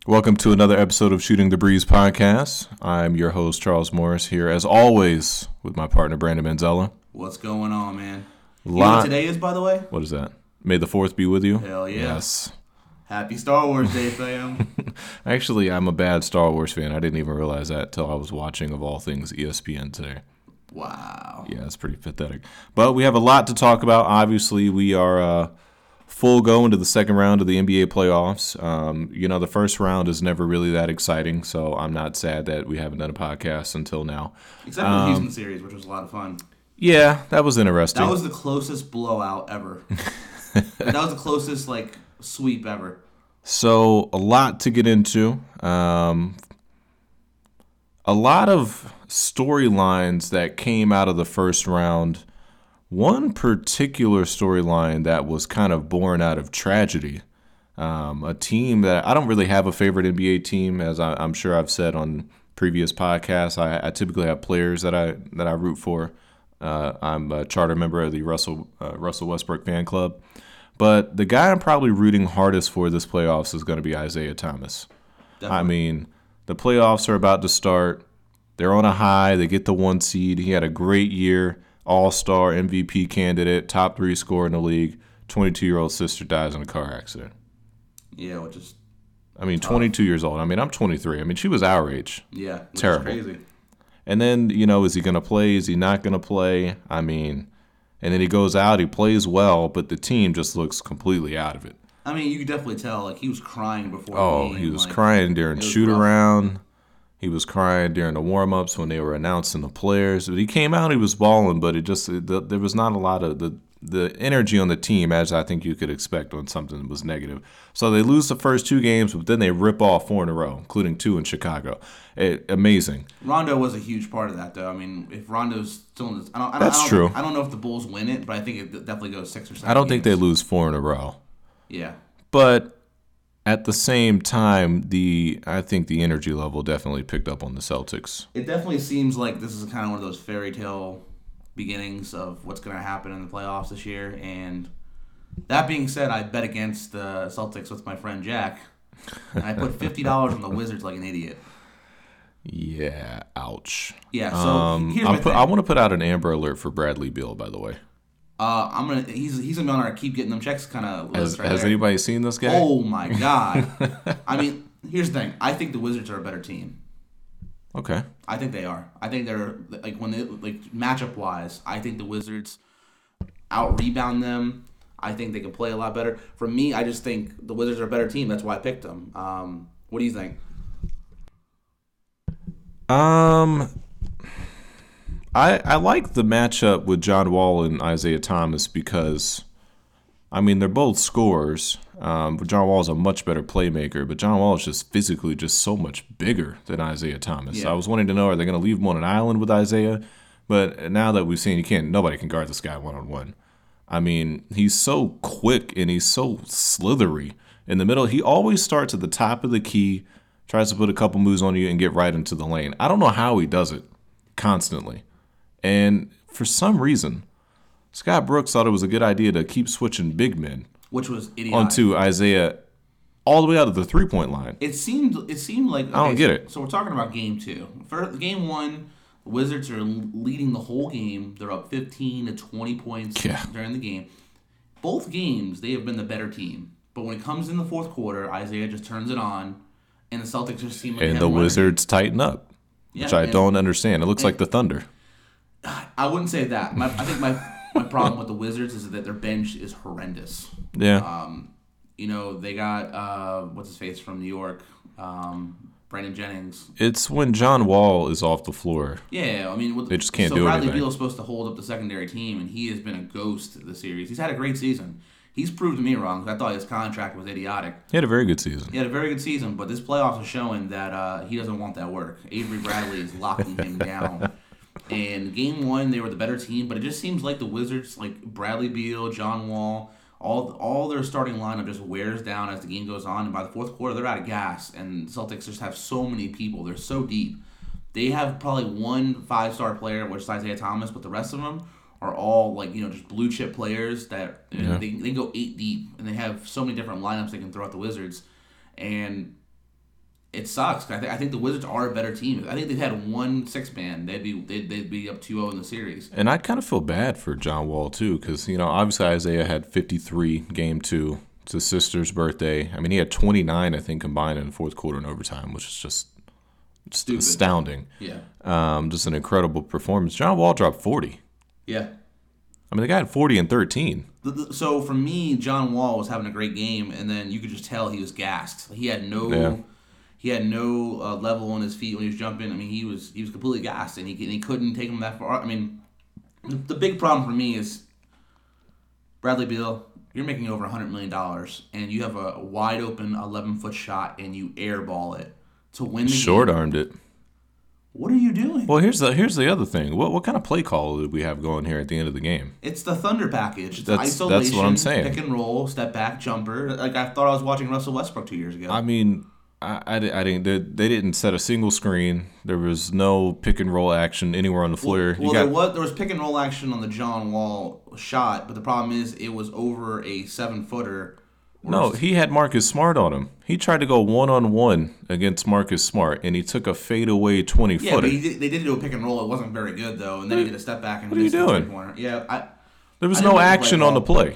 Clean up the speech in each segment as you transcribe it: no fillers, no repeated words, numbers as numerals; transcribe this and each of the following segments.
Welcome to another episode of Shooting the Breeze podcast. I'm your host, Charles Morris, here as always with my partner, Brandon Manzella. What's going on, man? You know what today is, by the way? What is that? May the 4th be with you? Hell yeah. Yes. Happy Star Wars Day, fam. Actually, I'm a bad Star Wars fan. I didn't even realize that until I was watching, of all things, ESPN today. Wow. Yeah, it's pretty pathetic. But we have a lot to talk about. Obviously, we are full go into the second round of the NBA playoffs. The first round is never really that exciting, so I'm not sad that we haven't done a podcast until now. Except for the Houston series, which was a lot of fun. Yeah, that was interesting. That was the closest blowout ever. That was the closest, sweep ever. So, a lot to get into. A lot of storylines that came out of the first round. One particular storyline that was kind of born out of tragedy. A team that I don't really have a favorite NBA team, as I'm sure I've said on previous podcasts. I typically have players that I root for. I'm a charter member of the Russell Westbrook fan club. But the guy I'm probably rooting hardest for this playoffs is going to be Isaiah Thomas. Definitely. I mean, the playoffs are about to start. They're on a high. They get the 1 seed. He had a great year. All-star, MVP candidate, top 3 scorer in the league. 22-year-old sister dies in a car accident. Yeah, which is tough. 22 years old. I'm 23. She was our age. Yeah, terrible. Crazy. And then, is he going to play? Is he not going to play? And then he goes out, he plays well, but the team just looks completely out of it. You could definitely tell, he was crying before the game. He was crying during shoot-around. He was crying during the warm-ups when they were announcing the players. But he came out, he was balling, but there was not a lot of the energy on the team as I think you could expect when something was negative. So they lose the first 2 games, but then they rip off 4 in a row, including 2 in Chicago. Amazing. Rondo was a huge part of that, though. If Rondo's still in this, That's true. I don't know if the Bulls win it, but I think it definitely goes 6 or 7 I don't games. think they lose 4 in a row. Yeah. But at the same time, I think the energy level definitely picked up on the Celtics. It definitely seems like this is kind of one of those fairy tale beginnings of what's going to happen in the playoffs this year. And that being said, I bet against the Celtics with my friend Jack, and I put $50 on the Wizards like an idiot. Yeah, ouch. Yeah, so here's my thing. I want to put out an Amber Alert for Bradley Beal, by the way. He's gonna be on our keep getting them checks kind of list. Has anybody seen this guy? Oh my god! Here's the thing. I think the Wizards are a better team. Okay. I think they are. I think they're matchup wise. I think the Wizards out rebound them. I think they can play a lot better. For me, I just think the Wizards are a better team. That's why I picked them. What do you think? I like the matchup with John Wall and Isaiah Thomas because, they're both scorers. John Wall is a much better playmaker, but John Wall is just physically just so much bigger than Isaiah Thomas. Yeah. I was wanting to know, are they going to leave him on an island with Isaiah? But now that we've seen nobody can guard this guy one-on-one. He's so quick and he's so slithery in the middle. He always starts at the top of the key, tries to put a couple moves on you and get right into the lane. I don't know how he does it constantly. And for some reason, Scott Brooks thought it was a good idea to keep switching big men, which was idiotic, onto Isaiah all the way out of the 3-point line. It seemed like I don't get it. So we're talking about game 2. For game 1, the Wizards are leading the whole game. They're up 15 to 20 points during the game. Both games they have been the better team, but when it comes in the fourth quarter, Isaiah just turns it on, and the Celtics just seem like the Wizards tighten up, which I don't understand. It looks like the Thunder. I wouldn't say that. I think my problem with the Wizards is that their bench is horrendous. Yeah. They got what's his face from New York, Brandon Jennings. It's when John Wall is off the floor. Yeah, they just can't do Bradley anything. Beal is supposed to hold up the secondary team, and he has been a ghost this series. He's had a great season. He's proved me wrong because I thought his contract was idiotic. He had a very good season. But this playoffs is showing that he doesn't want that work. Avery Bradley is locking him down. And game 1, they were the better team, but it just seems like the Wizards, like Bradley Beal, John Wall, all their starting lineup just wears down as the game goes on, and by the fourth quarter, they're out of gas, and the Celtics just have so many people. They're so deep. They have probably one 5-star player, which is Isaiah Thomas, but the rest of them are all just blue chip players that they go 8 deep, and they have so many different lineups they can throw at the Wizards. And it sucks. I think the Wizards are a better team. I think if they had one six-man, they'd be up 2-0 in the series. And I kind of feel bad for John Wall too, because obviously Isaiah had 53 game 2. It's his sister's birthday. I mean, he had 29, I think, combined in the fourth quarter and overtime, which is just Stupid. astounding. Yeah. Just an incredible performance. John Wall dropped 40. Yeah. I mean, the guy had 40 and 13. So for me, John Wall was having a great game, and then you could just tell he was gassed. He had no level on his feet when he was jumping. I mean, he was completely gassed, and he couldn't take him that far. I mean, the big problem for me is Bradley Beal. You're making over $100 million, and you have a wide open 11-foot shot, and you airball it to win the game. Short-armed it. What are you doing? Well, here's the other thing. What kind of play call did we have going here at the end of the game? It's the Thunder package. It's That's isolation, what I'm saying. Pick and roll, step back, jumper. Like I thought I was watching Russell Westbrook 2 years ago. I mean, I didn't. They didn't set a single screen. There was no pick and roll action anywhere on the floor. There was pick and roll action on the John Wall shot, but the problem is it was over a 7-footer. No, he had Marcus Smart on him. He tried to go 1-on-1 against Marcus Smart, and he took a fadeaway 20-footer. Yeah, but they did do a pick and roll. It wasn't very good though, and then he did a step back and what are you doing? Yeah, there was no action on the play.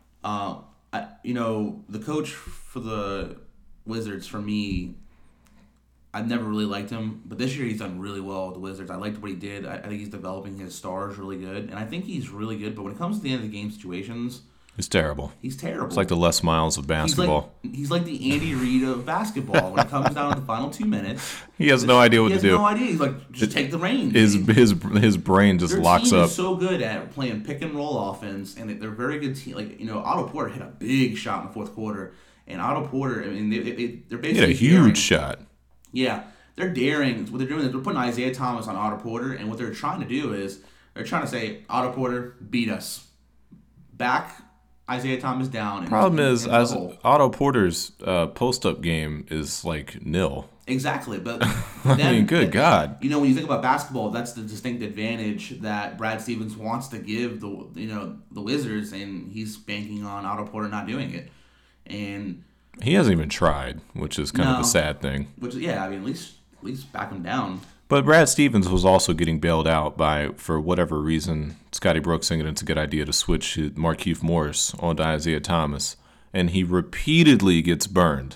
The coach for the Wizards, for me, I've never really liked him, but this year he's done really well with the Wizards. I liked what he did. I think he's developing his stars really good, and I think he's really good. But when it comes to the end of the game situations, he's terrible. He's terrible. It's like the Les Miles of basketball. He's like the Andy Reid of basketball. When it comes down to the final 2 minutes, he has no idea what to do. He has no idea. He's like, just take the reins. His brain just locks up. Their team is so good at playing pick and roll offense, and they're a very good team. Like Otto Porter hit a big shot in the fourth quarter, and Otto Porter, I mean, they're basically he had a huge shot. Yeah, they're daring. What they're doing is they're putting Isaiah Thomas on Otto Porter, and what they're trying to do is they're trying to say, Otto Porter, beat us. Back Isaiah Thomas down. Problem is, Otto Porter's post-up game is like nil. Exactly, but I mean, good God. When you think about basketball, that's the distinct advantage that Brad Stevens wants to give the Wizards, and he's banking on Otto Porter not doing it. And he hasn't even tried, which is kind of the sad thing. Which, yeah, I mean, at least back him down. But Brad Stevens was also getting bailed out by, for whatever reason, Scotty Brooks thinking it's a good idea to switch Markieff Morris onto Isaiah Thomas, and he repeatedly gets burned.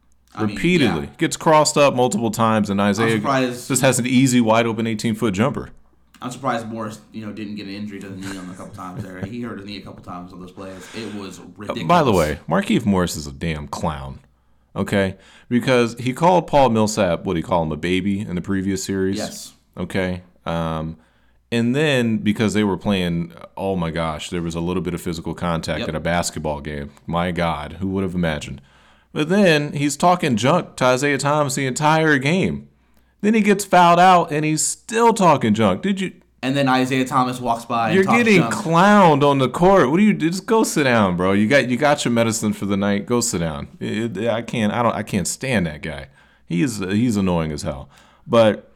Gets crossed up multiple times, and Isaiah just has an easy, wide open 18-foot jumper. I'm surprised Morris, didn't get an injury to the knee on a couple times there. He hurt his knee a couple times on those plays. It was ridiculous. By the way, Markieff Morris is a damn clown. Okay, because he called Paul Millsap, what do you call him, a baby in the previous series? Yes. Okay. And then because they were playing, oh my gosh, there was a little bit of physical contact at a basketball game. My God, who would have imagined? But then he's talking junk to Isaiah Thomas the entire game. Then he gets fouled out and he's still talking junk. And then Isaiah Thomas walks by. You're getting clowned on the court. What do you do? Just go sit down, bro. You got your medicine for the night. Go sit down. I can't stand that guy. He's annoying as hell. But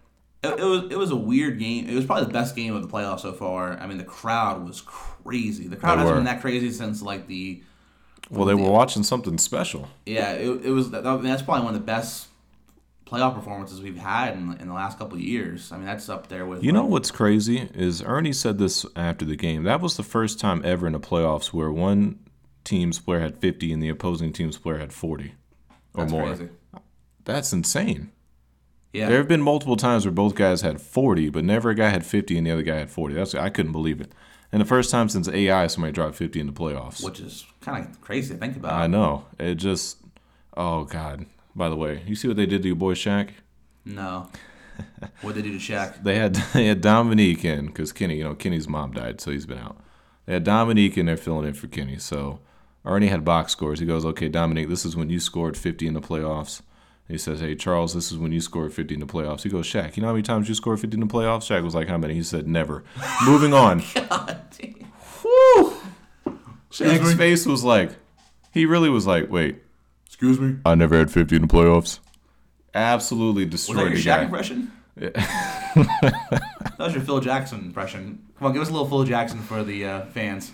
it was a weird game. It was probably the best game of the playoffs so far. I mean, the crowd was crazy. The crowd hasn't been that crazy since like the. Well, they were watching something special. Yeah, it was. That's probably one of the best playoff performances we've had in the last couple of years. I mean, that's up there with. You know what's crazy is Ernie said this after the game. That was the first time ever in the playoffs where one team's player had 50 and the opposing team's player had 40 or more. Crazy. That's insane. Yeah. There have been multiple times where both guys had 40, but never a guy had 50 and the other guy had 40. I couldn't believe it. And the first time since AI somebody dropped 50 in the playoffs. Which is kind of crazy to think about. I know. It just, oh, God. By the way, you see what they did to your boy Shaq? No. What'd they do to Shaq? They had Dominique in, because Kenny, Kenny's mom died, so he's been out. They had Dominique in there filling in for Kenny. So Ernie had box scores. He goes, okay, Dominique, this is when you scored 50 in the playoffs. He says, hey, Charles, this is when you scored 50 in the playoffs. He goes, Shaq, you know how many times you scored 50 in the playoffs? Shaq was like, how many? He said, never. Moving on. God damn. Whew. Shaq's face was like, he really was like, wait. Excuse me? I never had 50 in the playoffs. Absolutely destroyed the guy. Was that your Shaq impression? Yeah. That was your Phil Jackson impression. Come on, give us a little Phil Jackson for the fans.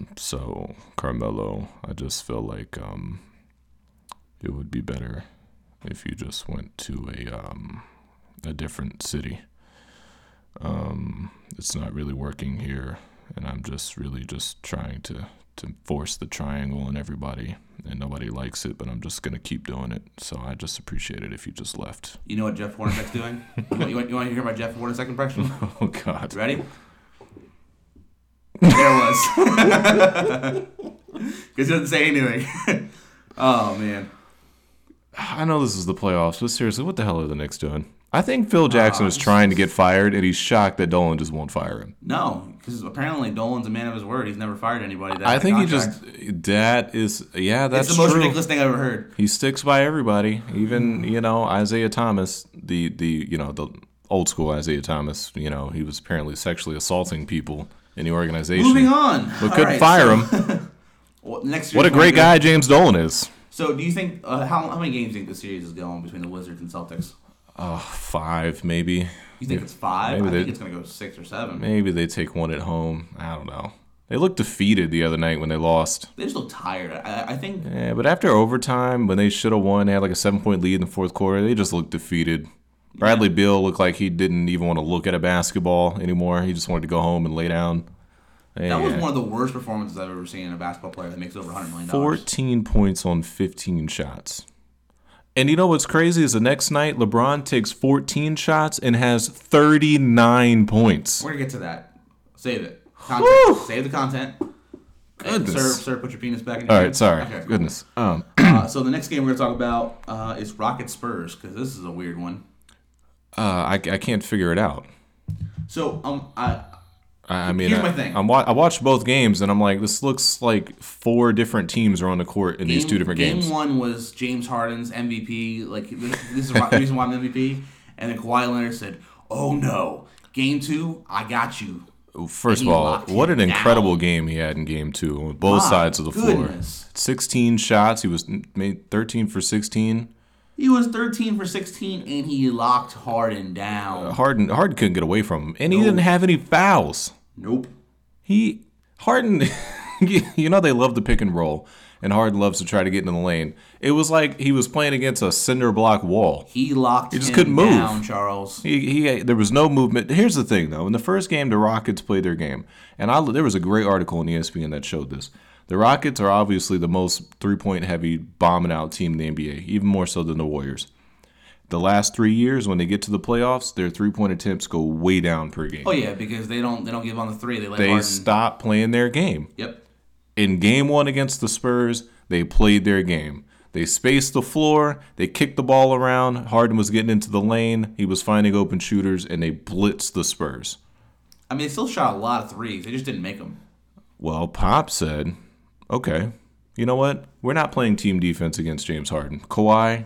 So, Carmelo, I just feel like it would be better if you just went to a different city. It's not really working here, and I'm just really just trying to force the triangle on everybody, and nobody likes it, but I'm just going to keep doing it. So I just appreciate it if you just left. You know what Jeff Hornacek's doing? You want to hear my Jeff Hornacek impression? Oh, God. Ready? There it was. Because he doesn't say anything. Oh, man. I know this is the playoffs, but seriously, what the hell are the Knicks doing? I think Phil Jackson is trying to get fired, and he's shocked that Dolan just won't fire him. No, because apparently Dolan's a man of his word. He's never fired anybody. I think that's that's it's the most ridiculous thing I've ever heard. He sticks by everybody, even Isaiah Thomas, the old school Isaiah Thomas. He was apparently sexually assaulting people in the organization. Moving on, but couldn't fire him. Well, next what a great guy James Dolan is. So, do you think how many games do you think the series is going between the Wizards and Celtics? 5 maybe. You think it's 5? Maybe I think it's going to go 6 or 7. Maybe they take one at home. I don't know. They looked defeated the other night when they lost. They just look tired. I think. Yeah, but after overtime, when they should have won, they had like a 7-point lead in the fourth quarter. They just looked defeated. Bradley Beal looked like he didn't even want to look at a basketball anymore. He just wanted to go home and lay down. That was one of the worst performances I've ever seen in a basketball player that makes over $100 million. 14 points on 15 shots. And you know what's crazy is the next night, LeBron takes 14 shots and has 39 points. We're going to get to that. Save it. Content. Save the content. Goodness. Sir, put your penis back in your All hand. right, sorry. Okay, cool. Goodness. So the next game we're going to talk about is Rockets Spurs, because this is a weird one. I can't figure it out. So here's my thing. I watched both games, and I'm like, this looks like 4 different teams are on the court in these 2 different games. Game 1 was James Harden's MVP. Like this is the reason why I'm MVP. And then Kawhi Leonard said, "Oh no, Game 2, I got you." First of all, what an incredible game he had in Game 2 on both sides of the floor. 16 shots. He was made 13 for 16. He was 13 for 16, and he locked Harden down. Harden couldn't get away from him, and he didn't have any fouls. Nope. Harden, they love the pick and roll, and Harden loves to try to get in the lane. It was like he was playing against a cinder block wall. He locked He just him couldn't move. down, Charles. There was no movement. Here's the thing, though. In the first game, the Rockets played their game, and there was a great article on ESPN that showed this. The Rockets are obviously the most 3-point heavy bombing out team in the NBA, even more so than the Warriors. The last 3 years, when they get to the playoffs, their 3-point attempts go way down per game. Oh yeah, because they don't give on the 3. They stop playing their game. Yep. In Game 1 against the Spurs, they played their game. They spaced the floor. They kicked the ball around. Harden was getting into the lane. He was finding open shooters, and they blitzed the Spurs. I mean, they still shot a lot of threes. They just didn't make them. Well, Pop said, okay, you know what? We're not playing team defense against James Harden. Kawhi,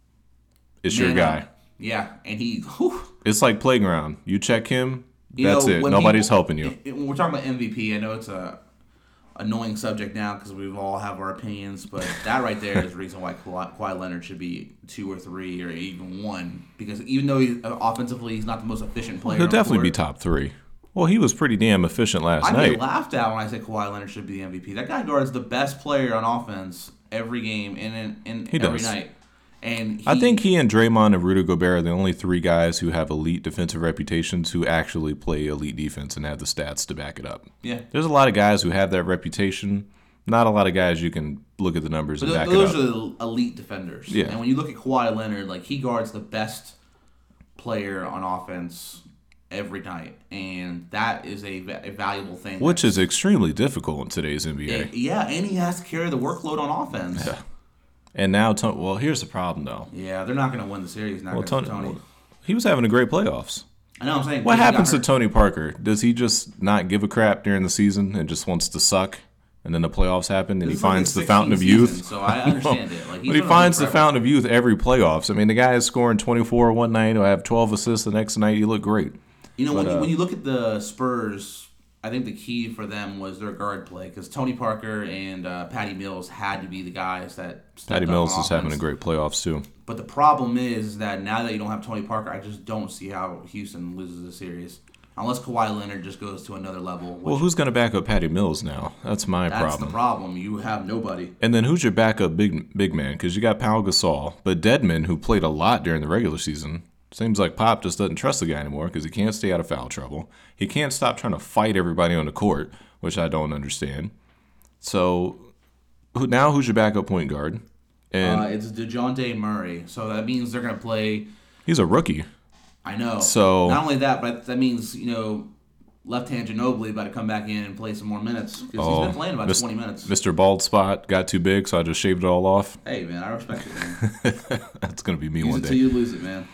it's your guy. Yeah, and he... It's like playground. You check him, that's it. Nobody's helping you. When we're talking about MVP, I know it's a annoying subject now because we all have our opinions, but that right there is the reason why Kawhi Leonard should be 2 or 3 or even 1. Because even though offensively he's not the most efficient player, He'll definitely be top 3. Well, he was pretty damn efficient last night. I get laughed at when I say Kawhi Leonard should be the MVP. That guy guards the best player on offense every game and every night. And I think he and Draymond and Rudy Gobert are the only 3 guys who have elite defensive reputations who actually play elite defense and have the stats to back it up. Yeah. There's a lot of guys who have that reputation. Not a lot of guys you can look at the numbers and back it up. Those are the elite defenders. Yeah. And when you look at Kawhi Leonard, like he guards the best player on offense every night, and that is a valuable thing. Which is extremely difficult in today's NBA. And he has to carry the workload on offense. Yeah. And now, here's the problem, though. Yeah, they're not going to win the series now. Tony. He was having a great playoffs. I know what I'm saying. What happens to Tony Parker? Does he just not give a crap during the season and just wants to suck? And then the playoffs happen and he finds the fountain of youth? So I understand it. But he finds the fountain of youth every playoffs. I mean, the guy is scoring 24 one night. He'll have 12 assists the next night. You look great. When you look at the Spurs, I think the key for them was their guard play because Tony Parker and Patty Mills had to be the guys that stepped Patty up Mills on is having a great playoffs too. But the problem is that now that you don't have Tony Parker, I just don't see how Houston loses the series. unless Kawhi Leonard just goes to another level. Which, Well, who's going to back up Patty Mills now? That's my that's problem. the problem. You have nobody. And then who's your backup big man? Because you got Pau Gasol, but Dedmon, who played a lot during the regular season, seems like Pop just doesn't trust the guy anymore because he can't stay out of foul trouble. He can't stop trying to fight everybody on the court, which I don't understand. So who's your backup point guard? And It's DeJounte Murray. So that means they're going to play. he's a rookie. I know. So not only that, but that means, left-hand Ginobili about to come back in and play some more minutes. Because he's been playing about 20 minutes. Mr. Bald Spot got too big, so I just shaved it all off. Hey, man, I respect it, man. That's going to be me Use one it day. till you lose it, man.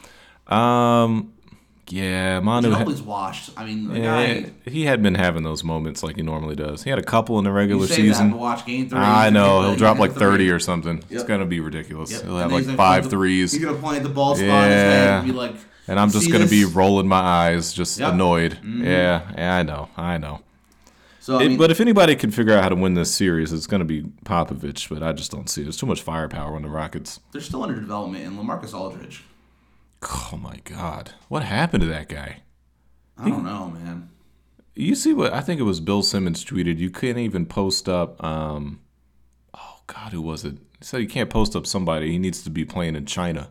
Yeah, Manu. Ginobili's washed. I mean, the Yeah, guy... he had been having those moments like he normally does. He had a couple in the regular You say season. that, but watch game 3. I know. He'll drop like 30 or or something. It's Yep. going to be ridiculous. Yep. He'll And have then like he's 5 gonna threes. He's going to point at the ball spot in his head and be like... And I'm just "See going to be this?" rolling my eyes, just Yep. annoyed. Mm-hmm. Yeah, I know. So, I mean, But if anybody can figure out how to win this series, it's going to be Popovich, but I just don't see it. There's too much firepower on the Rockets. they're still under development, and LaMarcus Aldridge. Oh, my God. What happened to that guy? I don't know, man. You see what I think it was Bill Simmons tweeted. You couldn't even post up. Oh God, who was it? He said you can't post up somebody. He needs to be playing in China.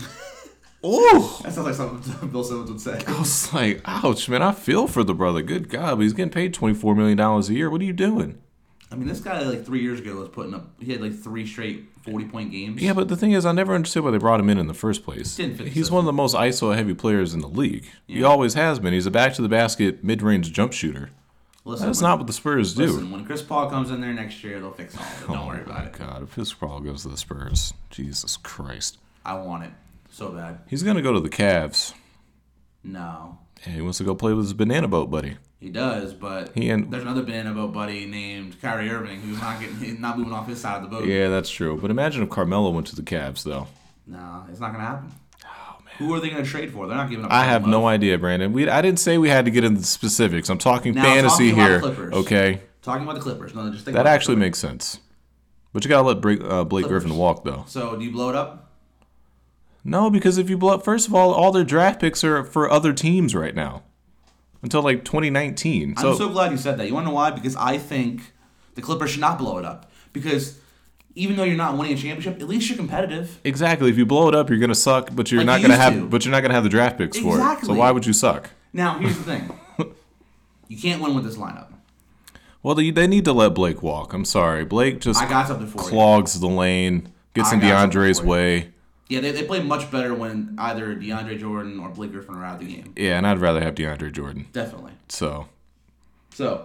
Oh, That sounds like something Bill Simmons would say. I was like, ouch, man. I feel for the brother. Good God, but he's getting paid $24 million a year. What are you doing? I mean, this guy, like, 3 years ago was putting up... He had, like, 3 straight 40-point games. Yeah, but the thing is, I never understood why they brought him in the first place. Didn't fit the He's system. one of the most ISO heavy players in the league. He Yeah. always has been. He's a back to the basket mid range jump shooter. Listen, That's when- not what the Spurs do. Listen, when Chris Paul comes in there next year, they'll fix all of it. Don't worry about it. God, if his Paul goes to the Spurs, Jesus Christ. I want it so bad. He's going to go to the Cavs. No. And he wants to go play with his banana boat buddy. He does, but He and- there's another banana boat buddy named Kyrie Irving who's not moving off his side of the boat. Yeah, that's true. But imagine if Carmelo went to the Cavs, though. No, it's not going to happen. Who are they going to trade for? They're not giving up. I have Kevin no Love. idea, Brandon. I didn't say we had to get into the specifics. I'm talking Now, fantasy talking about here. the Clippers. Okay? Talking about the Clippers. No, just think That about the actually Clippers. makes sense. But you got to let Blake Griffin walk, though. So, do you blow it up? No, because if you blow up, first of all their draft picks are for other teams right now. Until like 2019. I'm so glad you said that. You want to know why? Because I think the Clippers should not blow it up. Because even though you're not winning a championship, at least you're competitive. Exactly. If you blow it up, you're gonna suck, but you're Like not you gonna used have to. but you're not gonna have the draft picks for it. So Exactly. why would you suck? Now, here's the thing. You can't win with this lineup. Well, they need to let Blake walk. I'm sorry. Blake just I got something for you. clogs the lane, gets I in got something DeAndre's for you. way. Yeah, they play much better when either DeAndre Jordan or Blake Griffin are out of the game. Yeah, and I'd rather have DeAndre Jordan. Definitely. So So,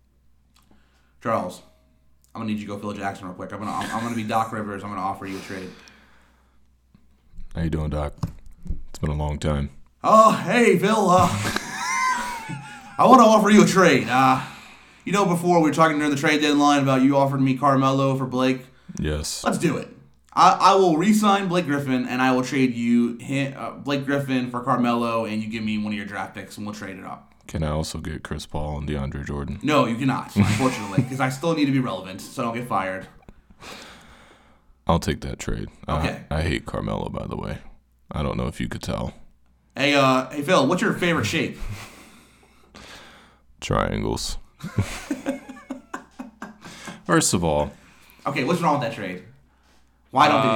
Charles, I'm gonna need you to go Phil Jackson real quick. I'm gonna be Doc Rivers. I'm gonna offer you a trade. how you doing, Doc? It's been a long time. Oh, hey, Phil. I want to offer you a trade. Before we were talking during the trade deadline about you offered me Carmelo for Blake. Yes. Let's do it. I will re-sign Blake Griffin, and I will trade you Blake Griffin for Carmelo, and you give me one of your draft picks, and we'll trade it up. Can I also get Chris Paul and DeAndre Jordan? No, you cannot, unfortunately, because I still need to be relevant, so I don't get fired. I'll take that trade. Okay. I hate Carmelo, by the way. I don't know if you could tell. Hey, Phil, what's your favorite shape? Triangles. First of all, Okay, what's wrong with that trade? Why don't they do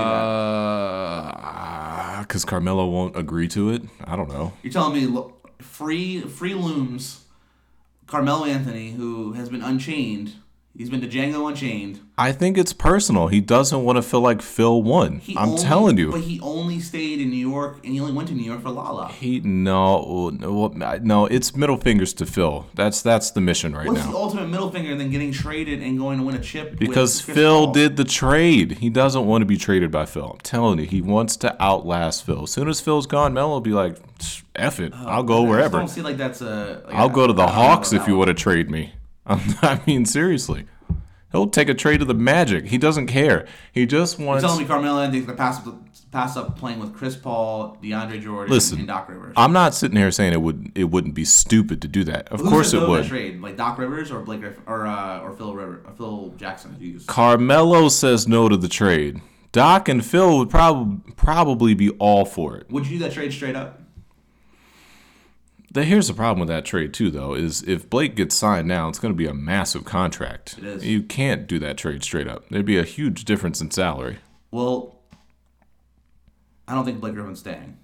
that? because Carmelo won't agree to it. I don't know. You're telling me free looms Carmelo Anthony, who has been unchained. He's been to Django Unchained. I think it's personal. He doesn't want to feel like Phil won. I'm telling you. But he only stayed in New York, and he only went to New York for Lala. No, it's middle fingers to Phil. That's the mission right What's now. the ultimate middle finger than getting traded and going to win a chip? Because with Chris Phil Paul? did the trade. He doesn't want to be traded by Phil. I'm telling you, he wants to outlast Phil. As soon as Phil's gone, Melo will be like, F it. I'll go I just wherever. don't see like that's a. I'll go to the I don't know Hawks about if you that want to trade me. I mean, seriously. He'll take a trade to the Magic. He doesn't care. He just You're wants... telling me Carmelo Anthony's gonna pass up playing with Chris Paul, DeAndre Jordan, Listen, and Doc Rivers. I'm not sitting here saying it wouldn't be stupid to do that. Of Who's course gonna it go in would. that trade? Like Doc Rivers or Blake Griffin or Phil Jackson? Jeez. Carmelo says no to the trade. Doc and Phil would probably be all for it. Would you do that trade straight up? Here's the problem with that trade too, though, is if Blake gets signed now, it's going to be a massive contract. It is. You can't do that trade straight up. There'd be a huge difference in salary. Well, I don't think Blake Griffin's staying.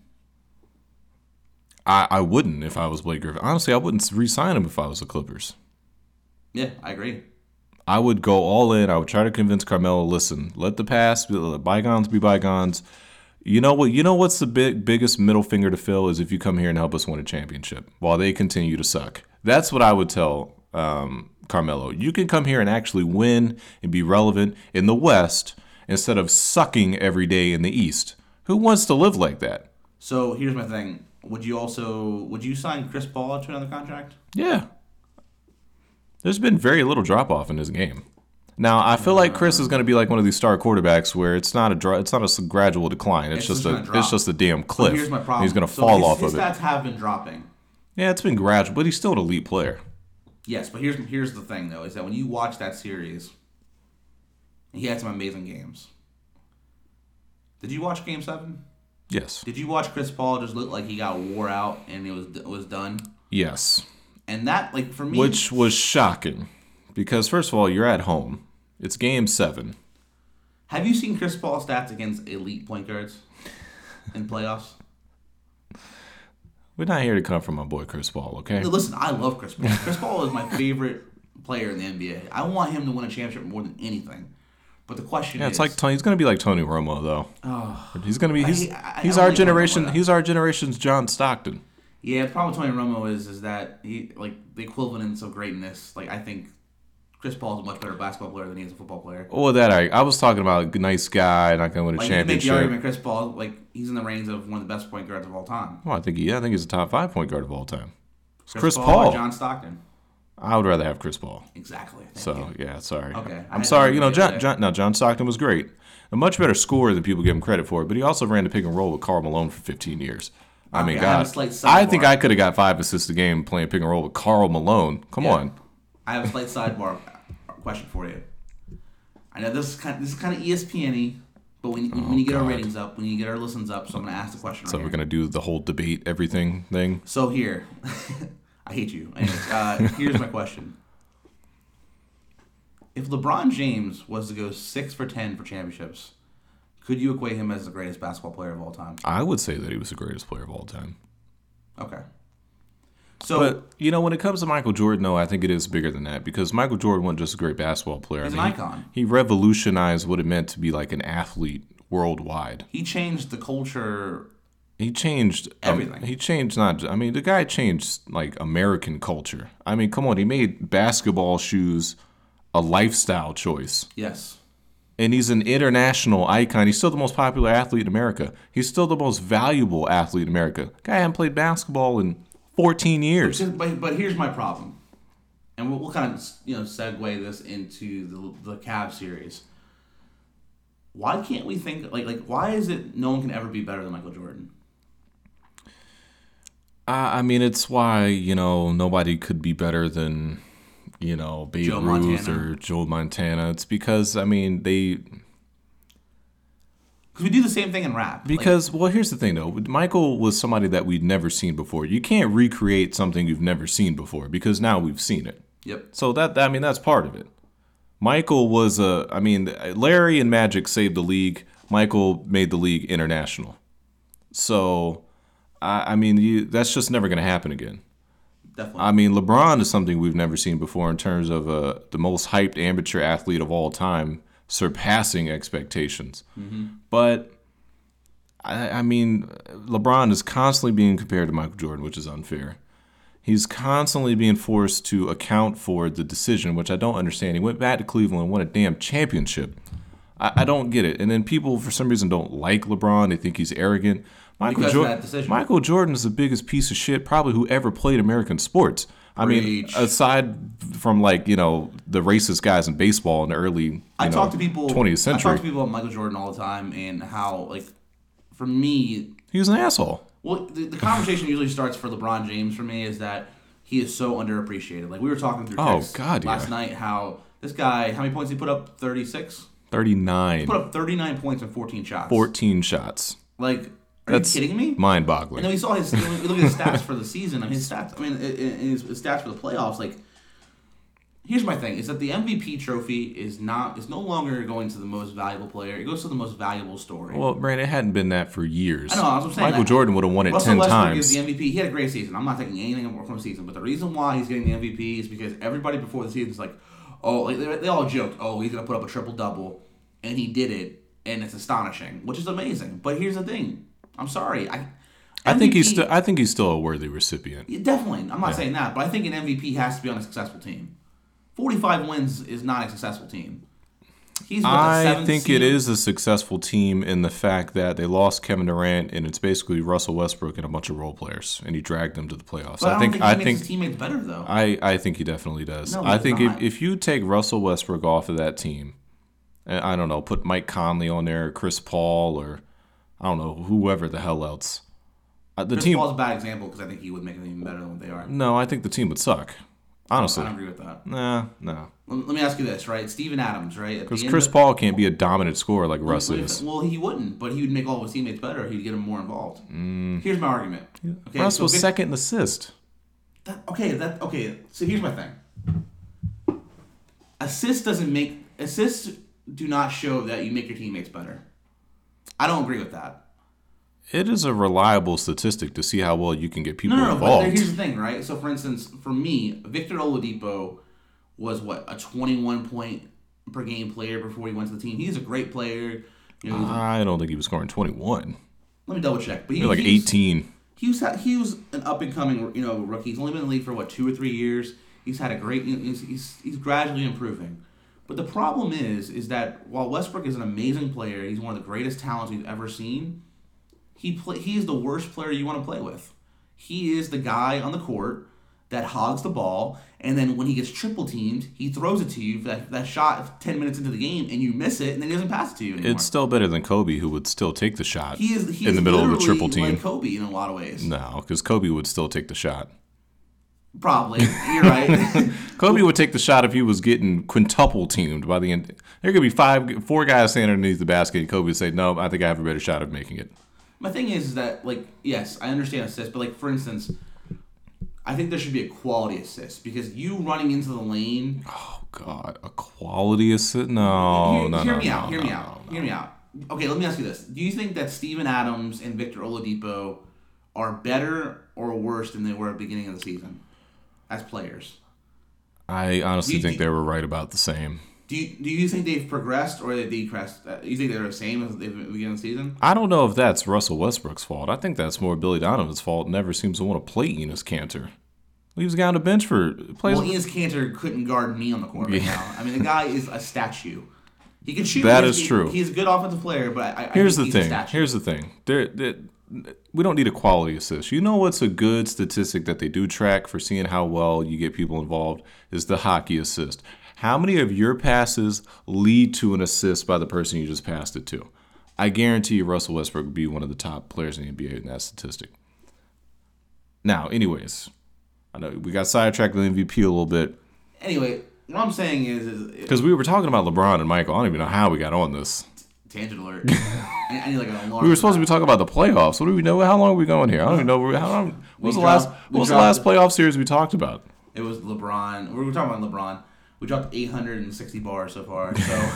I wouldn't if I was Blake Griffin. Honestly, I wouldn't re-sign him if I was the Clippers. Yeah, I agree. I would go all in. I would try to convince Carmelo, listen, let the past, let bygones be bygones. You know what? You know what's the biggest middle finger to Phil is if you come here and help us win a championship while they continue to suck. That's what I would tell Carmelo. You can come here and actually win and be relevant in the West instead of sucking every day in the East. Who wants to live like that? So here's my thing. Would you sign Chris Paul to another contract? Yeah. There's been very little drop off in his game. Now I feel like Chris is going to be like one of these star quarterbacks where it's not a gradual decline. It's just a damn cliff. But here's my problem. He's going to fall off his of it. His stats have been dropping. Yeah, it's been gradual, but he's still an elite player. Yes, but here's the thing though, is that when you watch that series, he had some amazing games. Did you watch Game 7? Yes. Did you watch Chris Paul just look like he got wore out and it was done? Yes. And that, like, for me... Which was shocking. Because, first of all, you're at home. It's Game 7. Have you seen Chris Paul's stats against elite point guards in playoffs? We're not here to come from my boy Chris Paul, okay? No, listen, I love Chris Paul. Chris Paul is my favorite player in the NBA. I want him to win a championship more than anything. But the question is... it's like he's going to be like Tony Romo, though. Oh, he's going to be... He's I our like generation. He's our generation's John Stockton. Yeah, the problem with Tony Romo is that he, like, the equivalence of greatness. Like, I think Chris Paul's a much better basketball player than he is a football player. Well, I was talking about a nice guy, not going to win a championship. You make the argument Chris Paul, like, he's in the range of one of the best point guards of all time. Well, I think he's a top 5 point guard of all time. Chris Paul or John Stockton? I would rather have Chris Paul. Exactly. Yeah, sorry. Okay. I'm sorry. John Stockton was great. A much better scorer than people give him credit for, but he also ran the pick and roll with Karl Malone for 15 years. I mean, God, I think I could have got 5 assists a game playing pick and roll with Karl Malone. Come on. I have a slight sidebar question for you. I know this is kind of ESPN-y, but when you get our ratings up, when you get our listens up, so I'm going to ask the question. So we're going to do the whole debate everything thing. So here, I hate you. Anyways, here's my question. If LeBron James was to go 6 for 10 for championships, could you equate him as the greatest basketball player of all time? I would say that he was the greatest player of all time. Okay. So, but, when it comes to Michael Jordan, no, I think it is bigger than that because Michael Jordan wasn't just a great basketball player. He's an icon. He revolutionized what it meant to be like an athlete worldwide. He changed the culture. He changed everything. The guy changed like American culture. I mean, come on, he made basketball shoes a lifestyle choice. Yes. And he's an international icon. He's still the most popular athlete in America. He's still the most valuable athlete in America. Guy hasn't played basketball in 14 years. But here's my problem. And we'll kind of segue this into the Cavs series. Why can't we think like why is it no one can ever be better than Michael Jordan? I mean, it's why, nobody could be better than Babe Ruth or Joe Montana. It's because, because we do the same thing in rap. Because, here's the thing, though. Michael was somebody that we'd never seen before. You can't recreate something you've never seen before because now we've seen it. Yep. So that's part of it. Michael was Larry and Magic saved the league. Michael made the league international. So, that's just never going to happen again. Definitely. LeBron is something we've never seen before in terms of the most hyped amateur athlete of all time, surpassing expectations. Mm-hmm. But, LeBron is constantly being compared to Michael Jordan, which is unfair. He's constantly being forced to account for the decision, which I don't understand. He went back to Cleveland and won a damn championship. I don't get it. And then people, for some reason, don't like LeBron. They think he's arrogant. Michael Jordan is the biggest piece of shit probably who ever played American sports. Aside from the racist guys in baseball in the early 20th century. I talk to people about Michael Jordan all the time and how, for me... He was an asshole. Well, the conversation usually starts for LeBron James for me is that he is so underappreciated. We were talking through text last night how this guy, how many points he put up? 36? 39. He put up 39 points and 14 shots. 14 shots. Are you kidding me? Mind-boggling. And then we saw his. We look at his stats for the season. And his stats. I mean, his stats for the playoffs. Like, here's my thing: is that the MVP trophy is no longer going to the most valuable player. It goes to the most valuable story. Well, Brandon, it hadn't been that for years. I know. That's what I'm saying. Michael Jordan would have won it Russell 10 Westbrook times. is the MVP. He had a great season. I'm not taking anything from the season, but the reason why he's getting the MVP is because everybody before the season is like, oh, like they all joked, oh, he's gonna put up a triple double, and he did it, and it's astonishing, which is amazing. But here's the thing: I'm sorry, I think he's still a worthy recipient. Yeah, definitely. I'm not saying that, but I think an MVP has to be on a successful team. 45 wins is not a successful team. I think it is a successful team in the fact that they lost Kevin Durant, and it's basically Russell Westbrook and a bunch of role players, and he dragged them to the playoffs. But I think he makes his teammates better, though. I think he definitely does. No, I think if you take Russell Westbrook off of that team, and I don't know, put Mike Conley on there, Chris Paul, or I don't know, whoever the hell else. Chris Paul's a bad example because I think he would make them even better than what they are. No, I think the team would suck. Honestly. I don't agree with that. No. Let me ask you this, right? Steven Adams, right? Because Chris Paul can't be a dominant scorer like Russ is. Well, he wouldn't, but he would make all of his teammates better. He'd get them more involved. Here's my argument. Okay, Russ was second in assist. Okay. So here's my thing. Assists do not show that you make your teammates better. I don't agree with that. It is a reliable statistic to see how well you can get people involved. But here's the thing, right? So, for instance, for me, Victor Oladipo was, a 21 point per game player before he went to the team. He's a great player. I don't think he was scoring 21. Let me double check. But he was like 18. He was an up and coming, rookie. He's only been in the league for 2 or 3 years. He's had a great. He's gradually improving. But the problem is that while Westbrook is an amazing player, he's one of the greatest talents we've ever seen. He is the worst player you want to play with. He is the guy on the court that hogs the ball, and then when he gets triple teamed, he throws it to you for that shot 10 minutes into the game, and you miss it, and then he doesn't pass it to you anymore. It's still better than Kobe, who would still take the shot in the middle of a triple team. Like Kobe in a lot of ways. No, because Kobe would still take the shot. Probably. You're right. Kobe would take the shot if he was getting quintuple teamed by the end. There could be 4 guys standing underneath the basket, and Kobe would say, no, I think I have a better shot of making it. My thing is that, yes, I understand assists, but, for instance, I think there should be a quality assist because you running into the lane. Oh, God. A quality assist? No. Hear me out. Okay, let me ask you this. Do you think that Steven Adams and Victor Oladipo are better or worse than they were at the beginning of the season as players? I honestly think they were right about the same. Do you think they've progressed or they decreased? You think they're the same as they've at the beginning of the season? I don't know if that's Russell Westbrook's fault. I think that's more Billy Donovan's fault. Never seems to want to play Enes Kanter. Leaves a guy on the bench for plays. Well, Enes Kanter couldn't guard me on the court right now. I mean, the guy is a statue. He can shoot. That is true. He's a good offensive player, but I Here's think the he's thing. a statue. Here's the thing. We don't need a quality assist. You know what's a good statistic that they do track for seeing how well you get people involved is the hockey assist. How many of your passes lead to an assist by the person you just passed it to? I guarantee you Russell Westbrook would be one of the top players in the NBA in that statistic. Now, anyways, I know we got sidetracked with MVP a little bit. Anyway, what I'm saying is because we were talking about LeBron and Michael. I don't even know how we got on this. Tangent alert. I need an alarm. We were supposed to be talking about the playoffs. What do we know? How long are we going here? I don't even know. How long? What was the last playoff series we talked about? It was LeBron. We were talking about LeBron. We dropped 860 bars so far.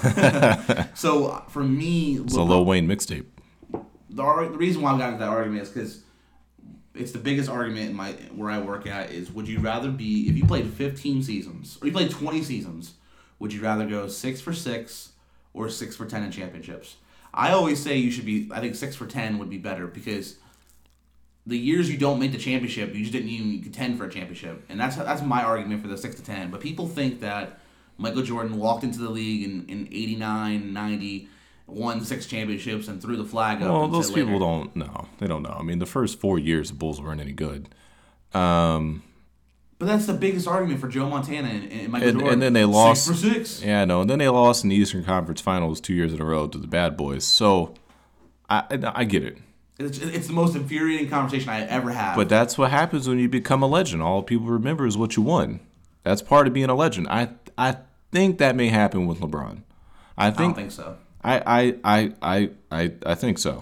So for me, it's a Lil Wayne mixtape. The reason why I got into that argument is because it's the biggest argument where I work at is: would you rather be, if you played 15 seasons or you played 20 seasons, would you rather go 6 for 6 or 6 for 10 in championships? I always say you should be. I think 6 for 10 would be better because the years you don't make the championship, you just didn't even contend for a championship, and that's my argument for the 6 to 10. But people think that Michael Jordan walked into the league in 89, 90, won 6 championships, and threw the flag up. Well, those people don't know. They don't know. I mean, the first 4 years the Bulls weren't any good. But that's the biggest argument for Joe Montana and Michael Jordan. And then they lost 6 for 6. Yeah, no. And then they lost in the Eastern Conference Finals 2 years in a row to the Bad Boys. So I get it. It's the most infuriating conversation I ever had. But that's what happens when you become a legend. All people remember is what you won. That's part of being a legend. I think that may happen with LeBron. I don't think so. I think so.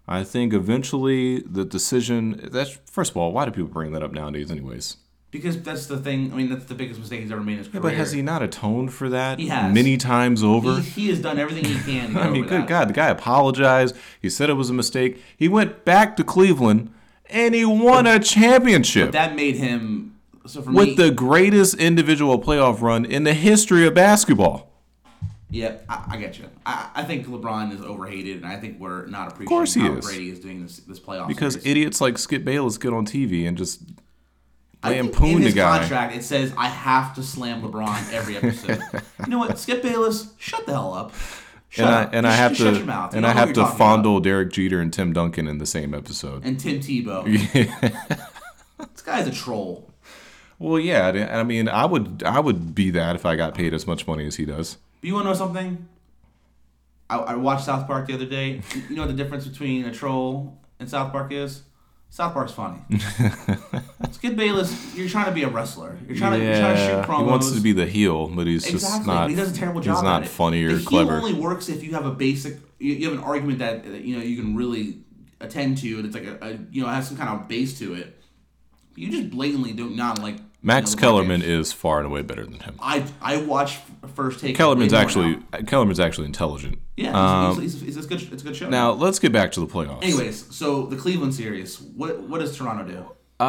I think eventually the decision. That's first of all, why do people bring that up nowadays, anyways? Because that's the thing. I mean, that's the biggest mistake he's ever made in his career. But has he not atoned for that He has. many times over? He has done everything he can. To get I mean, over good that. God, the guy apologized. He said it was a mistake. He went back to Cleveland and he won a championship That made him. So for with me, the greatest individual playoff run in the history of basketball. yeah, I get you. I think LeBron is overhated, and I think we're not appreciating course he how is. Brady is doing this playoff Because series. idiots like Skip Bayless get on TV and just I think lampoon in the his guy. contract, it says I have to slam LeBron every episode. You know what? Skip Bayless, shut the hell up. Shut up. And I Just- have just shut to your mouth. You and don't I know have what to you're talking about. fondle Derek Jeter and Tim Duncan in the same episode. And Tim Tebow. This guy's a troll. Well, yeah, I mean, I would be that if I got paid as much money as he does. But you want to know something? I watched South Park the other day. You know what the difference between a troll and South Park is? South Park's funny. Skip Bayless, you're trying to be a wrestler. You're trying to shoot promos. He wants to be the heel, but he's just Exactly, not. but he does a terrible job He's not at it. funny or The heel clever. only works if you have a basic, you have an argument that you can really attend to, and it's like a has some kind of base to it. You just blatantly do not like. Max LeBron Kellerman James. is far and away better than him. I watch First Take. Kellerman's way more actually now. intelligent. Yeah, it's a good show. Now let's get back to the playoffs. Anyways, so the Cleveland series, what does Toronto do?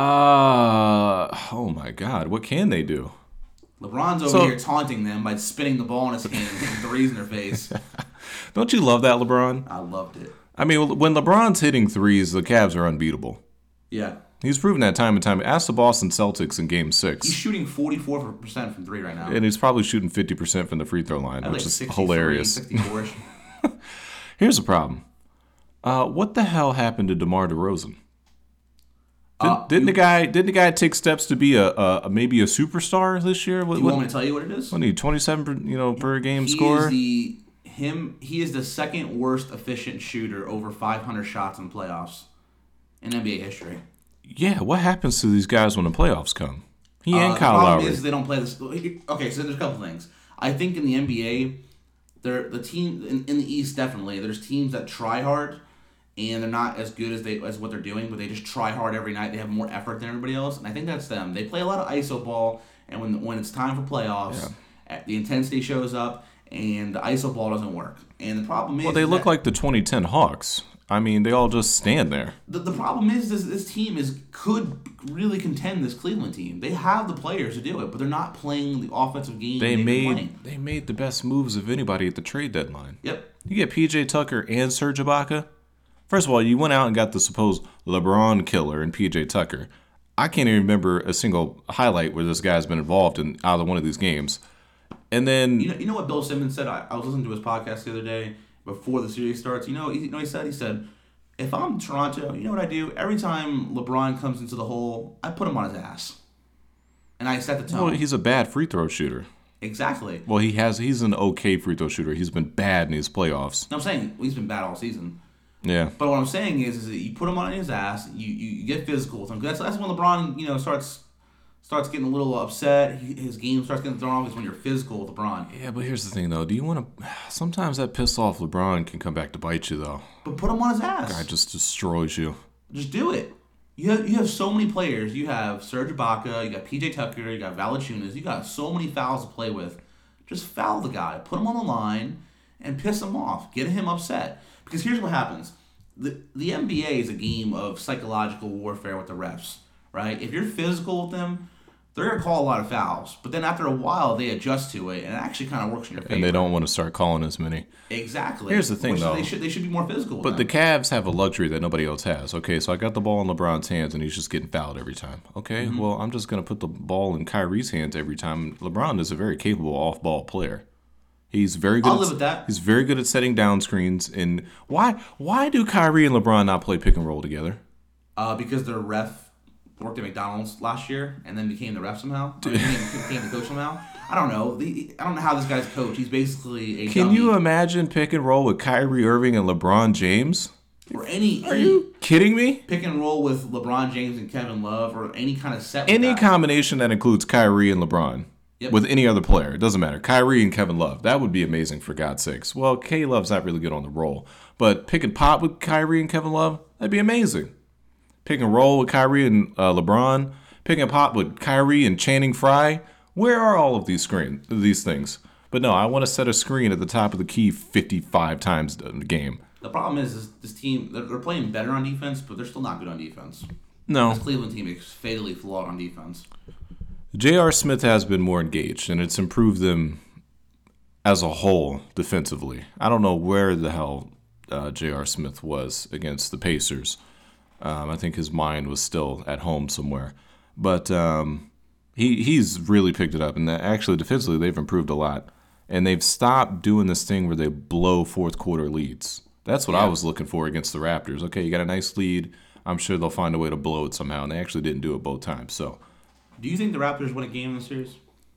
Oh my God, what can they do? LeBron's over here taunting them by spinning the ball in his hand and hitting threes in their face. Don't you love that, LeBron? I loved it. I mean, when LeBron's hitting threes, the Cavs are unbeatable. Yeah. He's proven that time and time. Ask the Boston Celtics in Game 6. He's shooting 44% from three right now. And he's probably shooting 50% from the free throw line, which is 63, hilarious. 64-ish. Here's the problem. What the hell happened to DeMar DeRozan? Didn't the guy take steps to be a maybe a superstar this year? You want me to tell you what it is? What, he 27 per game He score? He is the second worst efficient shooter over 500 shots in playoffs in NBA history. Yeah, what happens to these guys when the playoffs come? He and The Kyle problem Lowry. is they don't play this. Okay, so there's a couple things. I think in the NBA, the team in the East definitely there's teams that try hard, and they're not as good as what they're doing, but they just try hard every night. They have more effort than everybody else, and I think that's them. They play a lot of iso ball, and when it's time for playoffs, the intensity shows up, and the iso ball doesn't work. And the problem is, Well, they look like the 2010 Hawks. I mean, they all just stand there. The problem is this team could really contend this Cleveland team. They have the players to do it, but they're not playing the offensive game they've been playing. They made the best moves of anybody at the trade deadline. Yep. You get PJ Tucker and Serge Ibaka. First of all, you went out and got the supposed LeBron killer in PJ Tucker. I can't even remember a single highlight where this guy's been involved in either one of these games. And then You know what Bill Simmons said? I was listening to his podcast the other day before the series starts. He said, if I'm Toronto, you know what I do? Every time LeBron comes into the hole, I put him on his ass. And I set the tone. well, he's a bad free throw shooter. Exactly. Well, he's an okay free throw shooter. He's been bad in these playoffs. I'm saying he's been bad all season. Yeah. But what I'm saying is that you put him on his ass, you get physical with him. That's when LeBron, starts getting a little upset. His game starts getting thrown off is when you're physical with LeBron. Yeah, but here's the thing, though. Do you want to... Sometimes that pissed off LeBron can come back to bite you, though. But put him on his ass. Guy just destroys you. Just do it. You have so many players. You have Serge Ibaka, you got PJ Tucker, you got Valanciunas. You got so many fouls to play with. Just foul the guy. Put him on the line and piss him off. Get him upset. Because here's what happens. The NBA is a game of psychological warfare with the refs, right? If you're physical with them, they're going to call a lot of fouls. But then after a while, they adjust to it, and it actually kind of works in your favor. And they don't want to start calling as many. Exactly. Here's the thing, though. They should be more physical with But the them. Cavs have a luxury that nobody else has. Okay, so I got the ball in LeBron's hands, and he's just getting fouled every time. Okay, Mm-hmm. well, I'm just going to put the ball in Kyrie's hands every time. LeBron is a very capable off-ball player. He's very good. I'll live with that. He's very good at setting down screens. And why do Kyrie and LeBron not play pick and roll together? Because their ref worked at McDonald's last year and then became the ref somehow. Or became the coach somehow. I don't know. I don't know how this guy's coach. He's basically a Can dummy. you imagine pick and roll with Kyrie Irving and LeBron James? Or any Are you kidding me? pick and roll with LeBron James and Kevin Love or any kind of set with Any that. combination that includes Kyrie and LeBron. Yep. With any other player. It doesn't matter. Kyrie and Kevin Love. That would be amazing, for God's sakes. Well, K Love's not really good on the roll. But pick and pop with Kyrie and Kevin Love, that'd be amazing. Pick and roll with Kyrie and LeBron. Pick and pop with Kyrie and Channing Frye. Where are all of these things? But no, I want to set a screen at the top of the key 55 times a game. The problem is this team, they're playing better on defense, but they're still not good on defense. No. This Cleveland team is fatally flawed on defense. J.R. Smith has been more engaged, and it's improved them as a whole defensively. I don't know where the hell J.R. Smith was against the Pacers. I think his mind was still at home somewhere. But he's really picked it up, and actually defensively they've improved a lot. And they've stopped doing this thing where they blow fourth quarter leads. That's what I was looking for against the Raptors. Okay, you got a nice lead. I'm sure they'll find a way to blow it somehow, and they actually didn't do it both times. So, do you think the Raptors win a game in the series?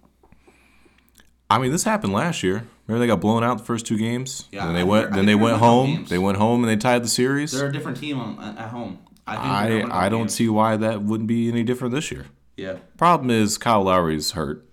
I mean, this happened last year. Remember they got blown out the first two games? Yeah. And they went home. They went home and they tied the series. They're a different team at home. I don't see why that wouldn't be any different this year. Yeah. Problem is Kyle Lowry's hurt.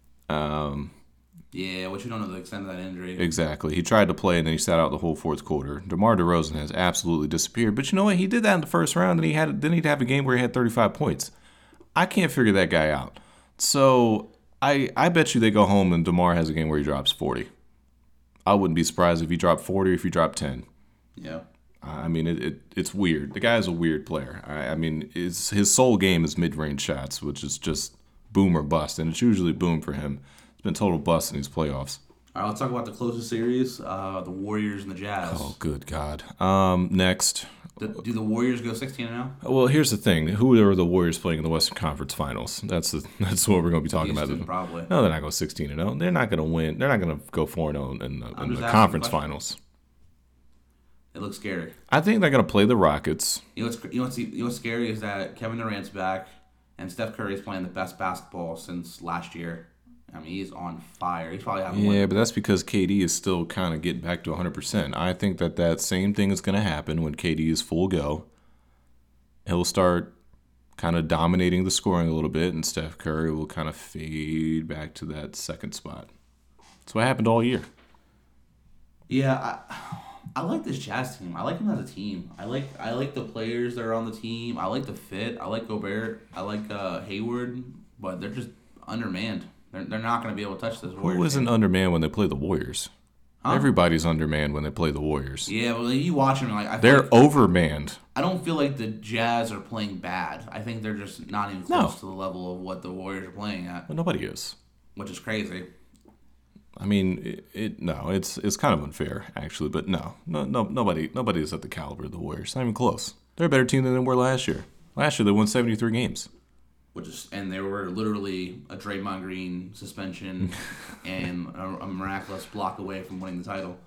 Yeah, which we don't know the extent of that injury. Exactly. He tried to play and then he sat out the whole fourth quarter. DeMar DeRozan has absolutely disappeared. But you know what? He did that in the first round, and then he'd have a game where he had 35 points. I can't figure that guy out. So I bet you they go home and DeMar has a game where he drops 40. I wouldn't be surprised if he dropped 40 or if he dropped 10. Yeah. I mean, it's weird. The guy's a weird player. I mean, his sole game is mid-range shots, which is just boom or bust, and it's usually boom for him. It's been total bust in these playoffs. All right, let's talk about the closest series, the Warriors and the Jazz. Oh, good God. Next. Do the Warriors go 16-0? Well, here's the thing. Who are the Warriors playing in the Western Conference Finals? That's what we're going to be talking Houston, about. Probably. No, they're not going 16-0. They're not going to win. They're not going to go 4-0 in the conference finals. It looks scary. I think they're going to play the Rockets. You know what's scary is that Kevin Durant's back and Steph Curry's playing the best basketball since last year. I mean, he's on fire. He's probably having but that's because KD is still kind of getting back to 100%. I think that same thing is going to happen when KD is full go. He'll start kind of dominating the scoring a little bit, and Steph Curry will kind of fade back to that second spot. That's what happened all year. Yeah, I like this Jazz team. I like them as a team. I like the players that are on the team. I like the fit. I like Gobert. I like Hayward, but they're just undermanned. They're not going to be able to touch this Warriors. Who isn't undermanned when they play the Warriors? Huh? Everybody's undermanned when they play the Warriors. Yeah, well, you watch them, they're overmanned. I don't feel like the Jazz are playing bad. I think they're just not even close to the level of what the Warriors are playing at. Well, nobody is. Which is crazy. I mean, it's kind of unfair actually, but nobody is at the caliber of the Warriors. Not even close. They're a better team than they were last year. Last year they won 73 games. And they were literally a Draymond Green suspension and a miraculous block away from winning the title.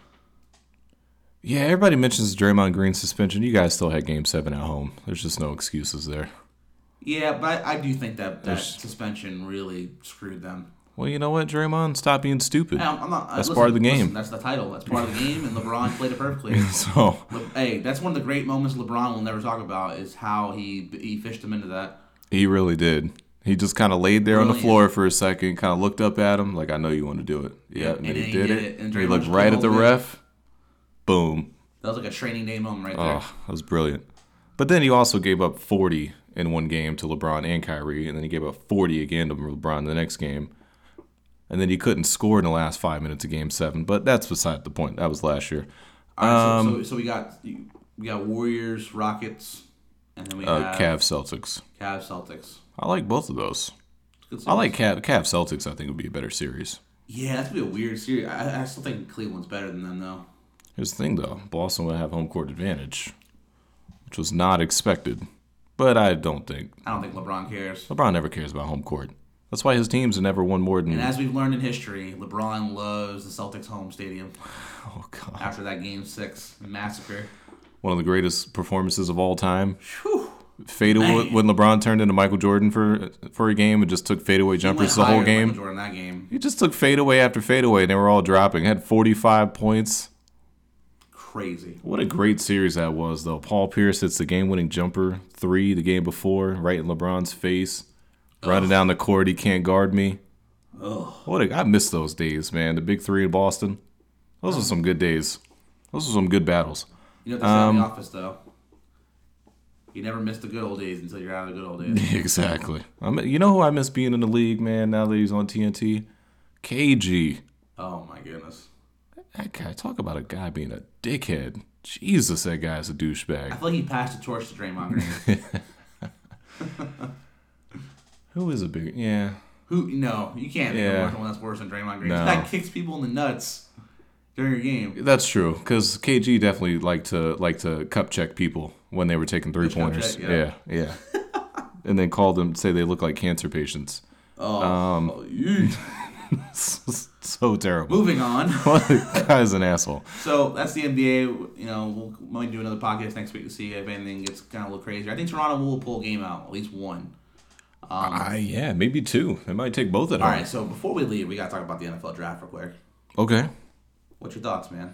Yeah, everybody mentions Draymond Green suspension. You guys still had Game 7 at home. There's just no excuses there. Yeah, but I do think that suspension really screwed them. Well, you know what, Draymond? Stop being stupid. I'm not, that's part of the game. Listen, that's the title. That's part of the game, and LeBron played it perfectly. Hey, that's one of the great moments LeBron will never talk about is how he fished him into that. He really did. He just kind of laid there on the floor for a second, kind of looked up at him like, I know you want to do it. Yeah, and then he did it. And he looked right at the ref. Boom. That was like a training day moment right there. Oh, that was brilliant. But then he also gave up 40 in one game to LeBron and Kyrie, and then he gave up 40 again to LeBron the next game. And then he couldn't score in the last 5 minutes of Game 7, but that's beside the point. That was last year. All right, so we got Warriors, Rockets, and then we have Cavs, Celtics. I like both of those. I like Cavs Celtics. I think would be a better series. Yeah, that's gonna be a weird series. I still think Cleveland's better than them though. Here's the thing though, Boston would have home court advantage, which was not expected. But I don't think LeBron cares. LeBron never cares about home court. That's why his teams have never won more than. And as we've learned in history, LeBron loves the Celtics home stadium. Oh God! After that Game 6 massacre. One of the greatest performances of all time. Whew. Fadeaway when LeBron turned into Michael Jordan for a game and just took fadeaway jumpers the whole game. Michael Jordan that game. He just took fadeaway after fadeaway and they were all dropping. Had 45 points. Crazy. What a great series that was, though. Paul Pierce hits the game-winning jumper 3 the game before, right in LeBron's face. Running down the court, he can't guard me. I miss those days, man. The big 3 in Boston. Those are some good days. Those are some good battles. You know what they say in the office, though? You never miss the good old days until you're out of the good old days. Exactly. You know who I miss being in the league, man, now that he's on TNT? KG. Oh, my goodness. That guy, talk about a guy being a dickhead. Jesus, that guy's a douchebag. I feel like he passed the torch to Draymond Green. Who is a big... Yeah. No, you can't think of one that's worse than Draymond Green. No. This guy kicks people in the nuts during a game. That's true, because KG definitely liked to cup check people when they were taking 3-pointers. Check, yeah. And then called them, say they look like cancer patients. So terrible. Moving on. The guy's an asshole. So that's the NBA. We'll might do another podcast next week to see if anything gets kind of a little crazier. I think Toronto will pull a game out, at least one. Yeah, maybe two. They might take both at All home. right, so before we leave, we got to talk about the NFL draft real quick. Okay. What's your thoughts, man?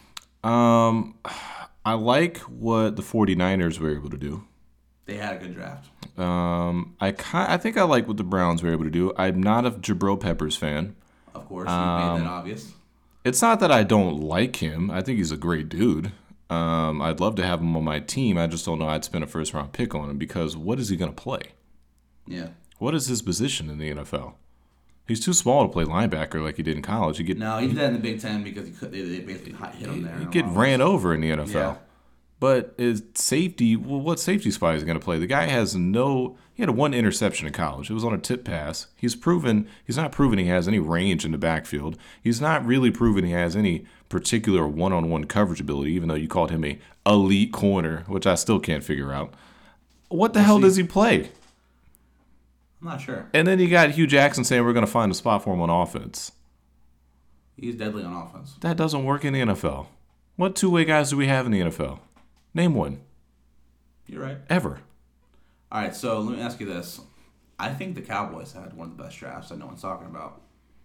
I like what the 49ers were able to do. They had a good draft. I think I like what the Browns were able to do. I'm not a Jabril Peppers fan. Of course, you made that obvious. It's not that I don't like him. I think he's a great dude. I'd love to have him on my team. I just don't know I'd spend a first-round pick on him because what is he going to play? Yeah. What is his position in the NFL? He's too small to play linebacker like he did in college. No, he did that in the Big Ten because they basically hit him there. He'd get ran over in the NFL. Yeah. But is safety, well, what safety spot is he going to play? The guy he had one interception in college. It was on a tip pass. He's not proven he has any range in the backfield. He's not really proven he has any particular one-on-one coverage ability, even though you called him a elite corner, which I still can't figure out. What the hell does he play? I'm not sure. And then you got Hugh Jackson saying we're going to find a spot for him on offense. He's deadly on offense. That doesn't work in the NFL. What two-way guys do we have in the NFL? Name one. You're right. Ever. All right, so let me ask you this. I think the Cowboys had one of the best drafts that no one's talking about.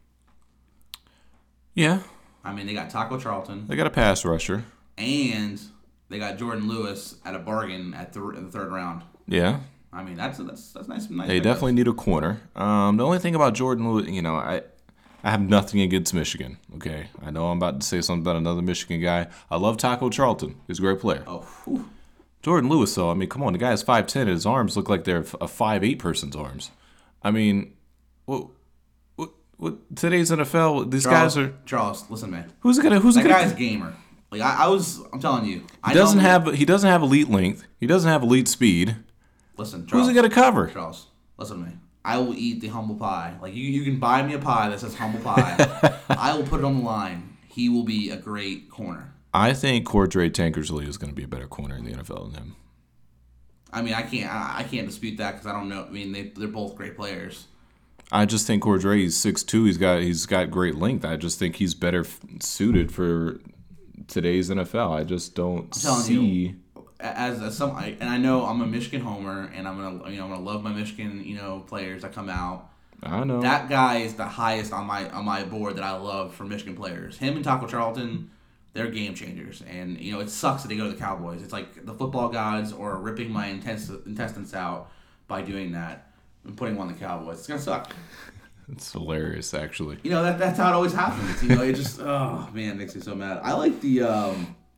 Yeah. I mean, they got Taco Charlton. They got a pass rusher. And they got Jordan Lewis at a bargain in the third round. Yeah. I mean, that's nice. They definitely need a corner. The only thing about Jordan Lewis, I have nothing against Michigan, okay? I know I'm about to say something about another Michigan guy. I love Taco Charlton. He's a great player. Oh, whew. Jordan Lewis, though, I mean, come on. The guy is 5'10", and his arms look like they're a 5'8" person's arms. I mean, what today's NFL, these guys are... Charles, listen, man. Who's gonna that guy's gamer. Like, I'm telling you. He doesn't have elite length. He doesn't have elite speed. Listen, Charles. Who's he going to cover? Charles, listen to me. I will eat the humble pie. Like, you can buy me a pie that says humble pie. I will put it on the line. He will be a great corner. I think Cordray Tankersley is going to be a better corner in the NFL than him. I mean, I can't dispute that because I don't know. I mean, they're both great players. I just think Cordray, he's 6'2". He's got great length. I just think he's better suited for today's NFL. I just don't see... And I know I'm a Michigan homer, and I'm gonna love my Michigan players that come out. I know that guy is the highest on my board that I love for Michigan players. Him and Taco Charlton, they're game changers, and it sucks that they go to the Cowboys. It's like the football gods are ripping my intestines out by doing that and putting them on the Cowboys. It's gonna suck. It's hilarious, actually. That's how it always happens. It just it makes me so mad. I like the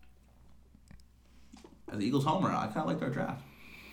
Eagles homer. I kind of like their draft.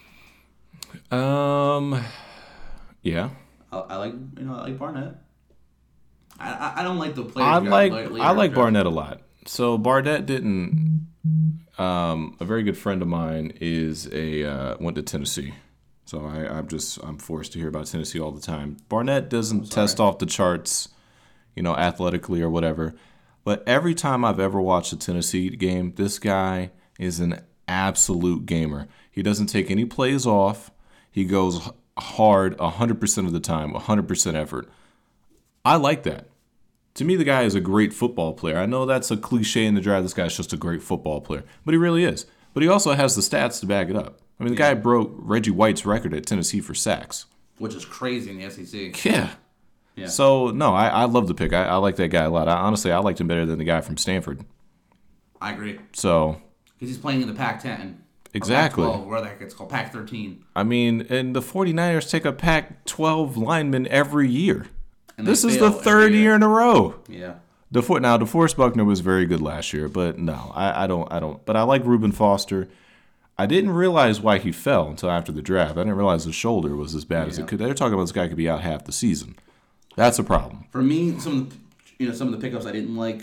Yeah. I like Barnett. I don't like the players. I like Barnett a lot. So Barnett didn't. A very good friend of mine went to Tennessee. So I'm forced to hear about Tennessee all the time. Barnett doesn't test off the charts, athletically or whatever. But every time I've ever watched a Tennessee game, this guy is an absolute gamer. He doesn't take any plays off. He goes hard 100% of the time, 100% effort. I like that. To me, the guy is a great football player. I know that's a cliche in the draft. This guy's just a great football player. But he really is. But he also has the stats to back it up. I mean, the guy broke Reggie White's record at Tennessee for sacks. Which is crazy in the SEC. Yeah. So, no, I love the pick. I like that guy a lot. Honestly, I liked him better than the guy from Stanford. I agree. So... Because he's playing in the Pac-10. Exactly. Pac-12, where the heck it's called, Pac-13. I mean, and the 49ers take a Pac-12 lineman every year. And this is the third year in a row. Yeah. DeForest Buckner was very good last year, but no, I don't. But I like Reuben Foster. I didn't realize why he fell until after the draft. I didn't realize his shoulder was as bad as it could. They're talking about this guy could be out half the season. That's a problem. For me, some of the pickups I didn't like.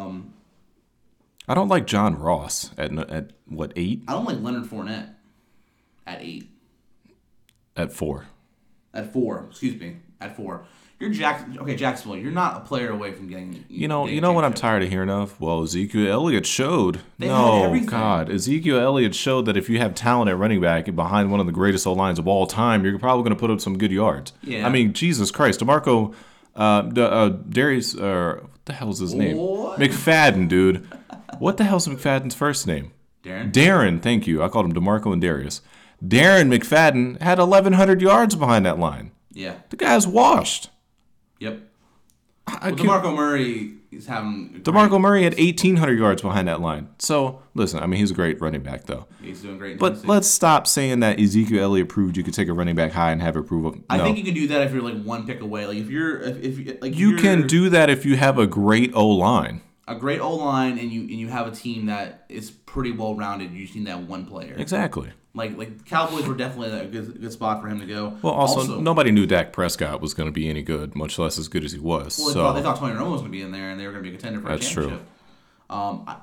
I don't like John Ross at what, 8? I don't like Leonard Fournette at 8. At 4. At 4, excuse me. At 4. You're Jacksonville. You're not a player away from getting. You know what I'm tired of hearing of? Well, Ezekiel Elliott showed. Ezekiel Elliott showed that if you have talent at running back behind one of the greatest O-lines of all time, you're probably going to put up some good yards. Yeah. I mean, Jesus Christ, DeMarco, Darius, what the hell's his name? McFadden, dude. What the hell's McFadden's first name? Darren, thank you. I called him DeMarco and Darius. Darren McFadden had 1,100 yards behind that line. Yeah. The guy's washed. Yep. DeMarco Murray is having. DeMarco Murray had 1,800 yards behind that line. So, listen, I mean, he's a great running back, though. He's doing great. But let's stop saying that Ezekiel Elliott proved you could take a running back high and have it prove up. No. I think you can do that if you're like one pick away. Like you can do that if you have a great O-line. A great O-line and you have a team that is pretty well rounded. You just need that one player. Exactly. Like Cowboys were definitely a good spot for him to go. Well, also nobody knew Dak Prescott was going to be any good, much less as good as he was. Well, they thought Tony Romo was going to be in there, and they were going to be a contender for a championship. That's true.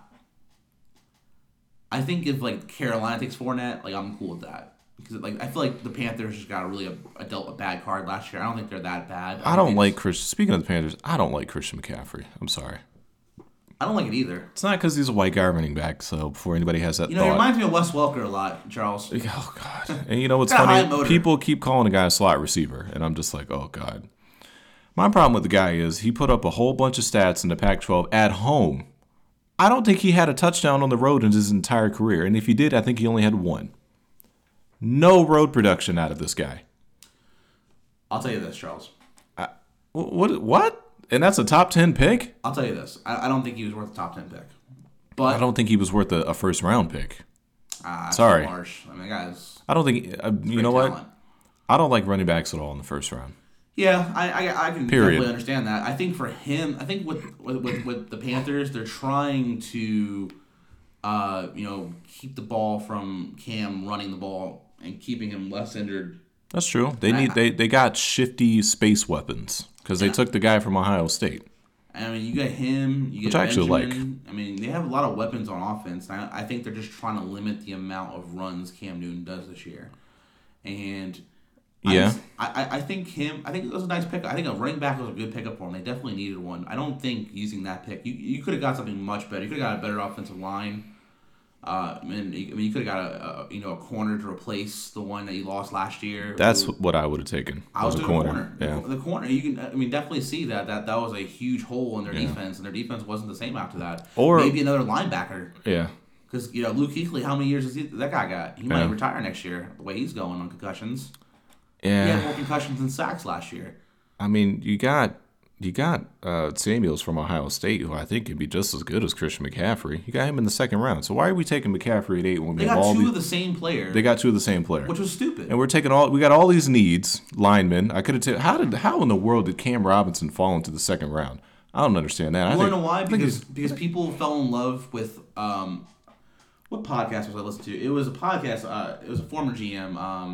I think if like Carolina takes Fournette, like I'm cool with that because like I feel like the Panthers just got dealt a bad card last year. I don't think they're that bad. Speaking of the Panthers, I don't like Christian McCaffrey. I'm sorry. I don't like it either. It's not because he's a white guy running back, so before anybody has that thought. He reminds me of Wes Welker a lot, Charles. Oh, God. And you know what's funny? People keep calling the guy a slot receiver, and I'm just like, oh, God. My problem with the guy is he put up a whole bunch of stats in the Pac-12 at home. I don't think he had a touchdown on the road in his entire career, and if he did, I think he only had one. No road production out of this guy. I'll tell you this, Charles. What? And that's a top 10 pick? I'll tell you this. I don't think he was worth a top 10 pick. But I don't think he was worth a first round pick. Sorry. Harsh. I mean, guys. I don't think. You know what? I don't like running backs at all in the first round. Yeah, I can definitely understand that. I think for him, I think with the Panthers, they're trying to, keep the ball from Cam running the ball and keeping him less injured. That's true. They got shifty space weapons. Because they took the guy from Ohio State. I mean, you get him. You get Which I actually like. I mean, they have a lot of weapons on offense. And I think they're just trying to limit the amount of runs Cam Newton does this year. And I think it was a nice pickup. I think a running back was a good pickup for him. They definitely needed one. I don't think using that pick, you could have got something much better. You could have got a better offensive line. You could have got a corner to replace the one that you lost last year. That's what I would have taken. I was a corner. Yeah. The corner, you can definitely see that was a huge hole in their defense, and their defense wasn't the same after that. Or maybe another linebacker. Yeah. Because Luke Kuechly, how many years has that guy got? He might retire next year. The way he's going on concussions. Yeah. He had more concussions than sacks last year. I mean, you got Samuels from Ohio State, who I think could be just as good as Christian McCaffrey. You got him in the second round. So why are we taking McCaffrey at 8 when they got two of the same player? They got two of the same player, which was stupid. And we got all these needs linemen. I could have how in the world did Cam Robinson fall into the second round? I don't understand that. You want to know why? Because people fell in love with what podcast was I listening to? It was a podcast. It was a former GM,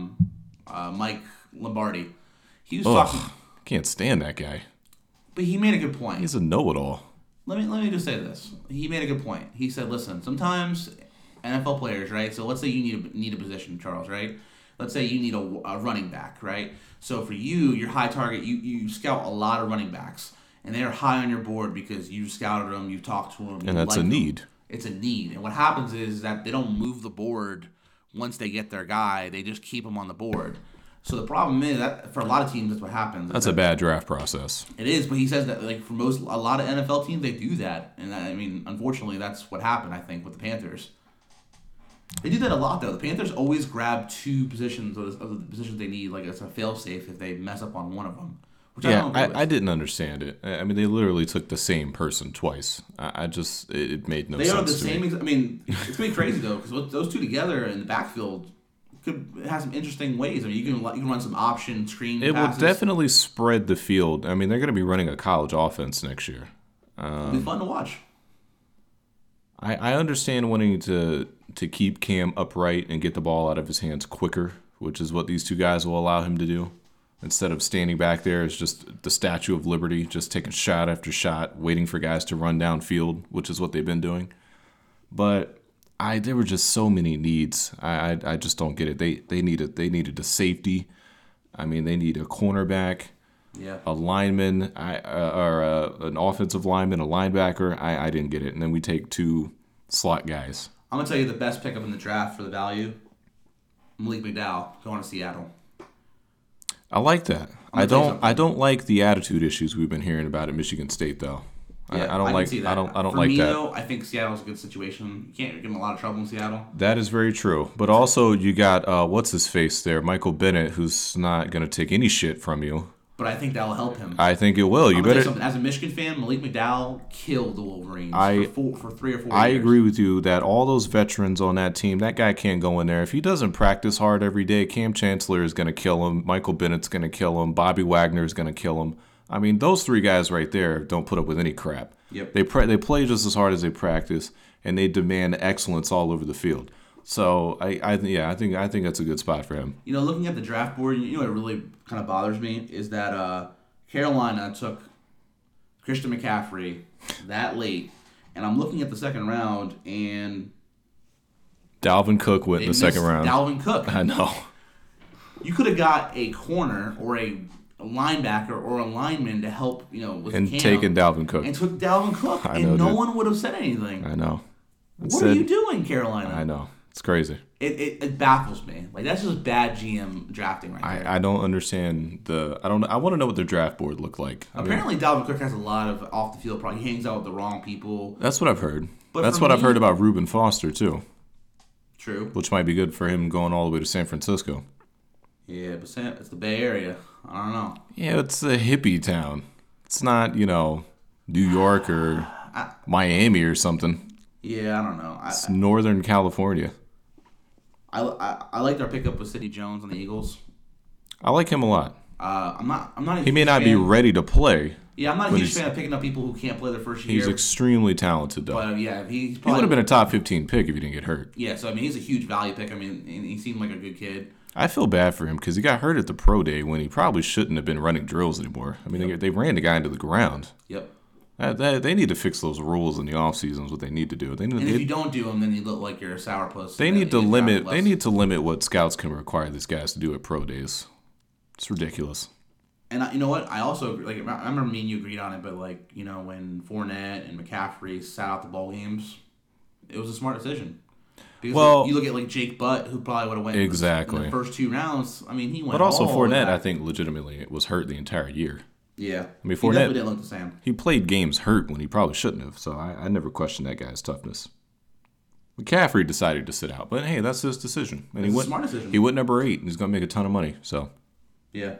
Mike Lombardi. He was talking. Can't stand that guy. But he made a good point. He's a know-it-all. Let me just say this. He made a good point. He said, "Listen, sometimes NFL players, right? So let's say you need a position, Charles, right? Let's say you need a running back, right? So for you, your high target, you scout a lot of running backs, and they are high on your board because you scouted them, you talked to them, and that's a need. It's a need. And what happens is that they don't move the board once they get their guy. They just keep them on the board. So the problem is that for a lot of teams, that's what happens. That's a bad draft process. It is, but he says that like for a lot of NFL teams, they do that, and I mean, unfortunately, that's what happened. I think with the Panthers, they do that a lot though. The Panthers always grab two positions of the positions they need, like it's a fail-safe if they mess up on one of them. Which I didn't understand it. I mean, they literally took the same person twice. It made no sense. They are the same. I mean, it's pretty crazy though, because those two together in the backfield could have some interesting ways. I mean, you can run some option screen passes. Will definitely spread the field. I mean, they're going to be running a college offense next year. It'll be fun to watch. I understand wanting to keep Cam upright and get the ball out of his hands quicker, which is what these two guys will allow him to do. Instead of standing back there as just the Statue of Liberty, just taking shot after shot, waiting for guys to run downfield, which is what they've been doing. But there were just so many needs. I just don't get it. They needed a safety. I mean, they need a cornerback, a lineman, an offensive lineman, a linebacker. I didn't get it. And then we take 2 slot guys. I'm gonna tell you the best pickup in the draft for the value. Malik McDowell going to Seattle. I like that. I don't like the attitude issues we've been hearing about at Michigan State though. Yeah, I don't like that. I don't like that. For me though, I think Seattle's a good situation. You can't get in a lot of trouble in Seattle. That is very true. But also you got what's his face there, Michael Bennett, who's not gonna take any shit from you. But I think that'll help him. I think it will. You better. As a Michigan fan, Malik McDowell killed the Wolverines for 3 or 4 years. I agree with you that all those veterans on that team, that guy can't go in there. If he doesn't practice hard every day, Cam Chancellor is going to kill him. Michael Bennett's going to kill him. Bobby Wagner is going to kill him. I mean, those 3 guys right there don't put up with any crap. Yep. They play just as hard as they practice, and they demand excellence all over the field. So I think that's a good spot for him. You know, looking at the draft board, you know what really kind of bothers me is that Carolina took Christian McCaffrey that late, and I'm looking at the second round, and Dalvin Cook went in the second round. Dalvin Cook. I know. You could have got a corner or a linebacker or a lineman to help, with and Cam, taken Dalvin Cook. and took Dalvin Cook, no one would have said anything. I know. What are you doing, Carolina? I know. It's crazy. It baffles me. Like, that's just bad GM drafting right there. I don't understand I want to know what their draft board looked like. Apparently, Dalvin Cook has a lot of off the field problems. He hangs out with the wrong people. That's what I've heard. But that's what I've heard about Reuben Foster too. True. Which might be good for him going all the way to San Francisco. Yeah, but it's the Bay Area. I don't know. Yeah, it's a hippie town. It's not, New York or Miami or something. Yeah, I don't know. It's Northern California. I liked our pickup with Sidney Jones on the Eagles. I like him a lot. I'm not. He may not be ready to play. Yeah, I'm not a huge fan of picking up people who can't play their first year. He's extremely talented, though. But yeah, he would have been a top 15 pick if he didn't get hurt. Yeah, so I mean, he's a huge value pick. I mean, and he seemed like a good kid. I feel bad for him because he got hurt at the pro day when he probably shouldn't have been running drills anymore. I mean, they ran the guy into the ground. Yep. They need to fix those rules in the off season. Is what they need to do. And if you don't do them, then you look like you're a sourpuss. They need to limit. They need to limit what scouts can require these guys to do at pro days. It's ridiculous. And you know what? I also I remember me and you agreed on it, but when Fournette and McCaffrey sat out the bowl games, it was a smart decision. Because you look at Jake Butt, who probably would have went exactly in the first 2 rounds. I mean, he went. But also Fournette, I think legitimately was hurt the entire year. Yeah, I mean, Fournette, he definitely didn't look the same. He played games hurt when he probably shouldn't have. So I never questioned that guy's toughness. McCaffrey decided to sit out, but hey, that's his decision. And it's a smart decision. He went number 8, and he's going to make a ton of money. So yeah.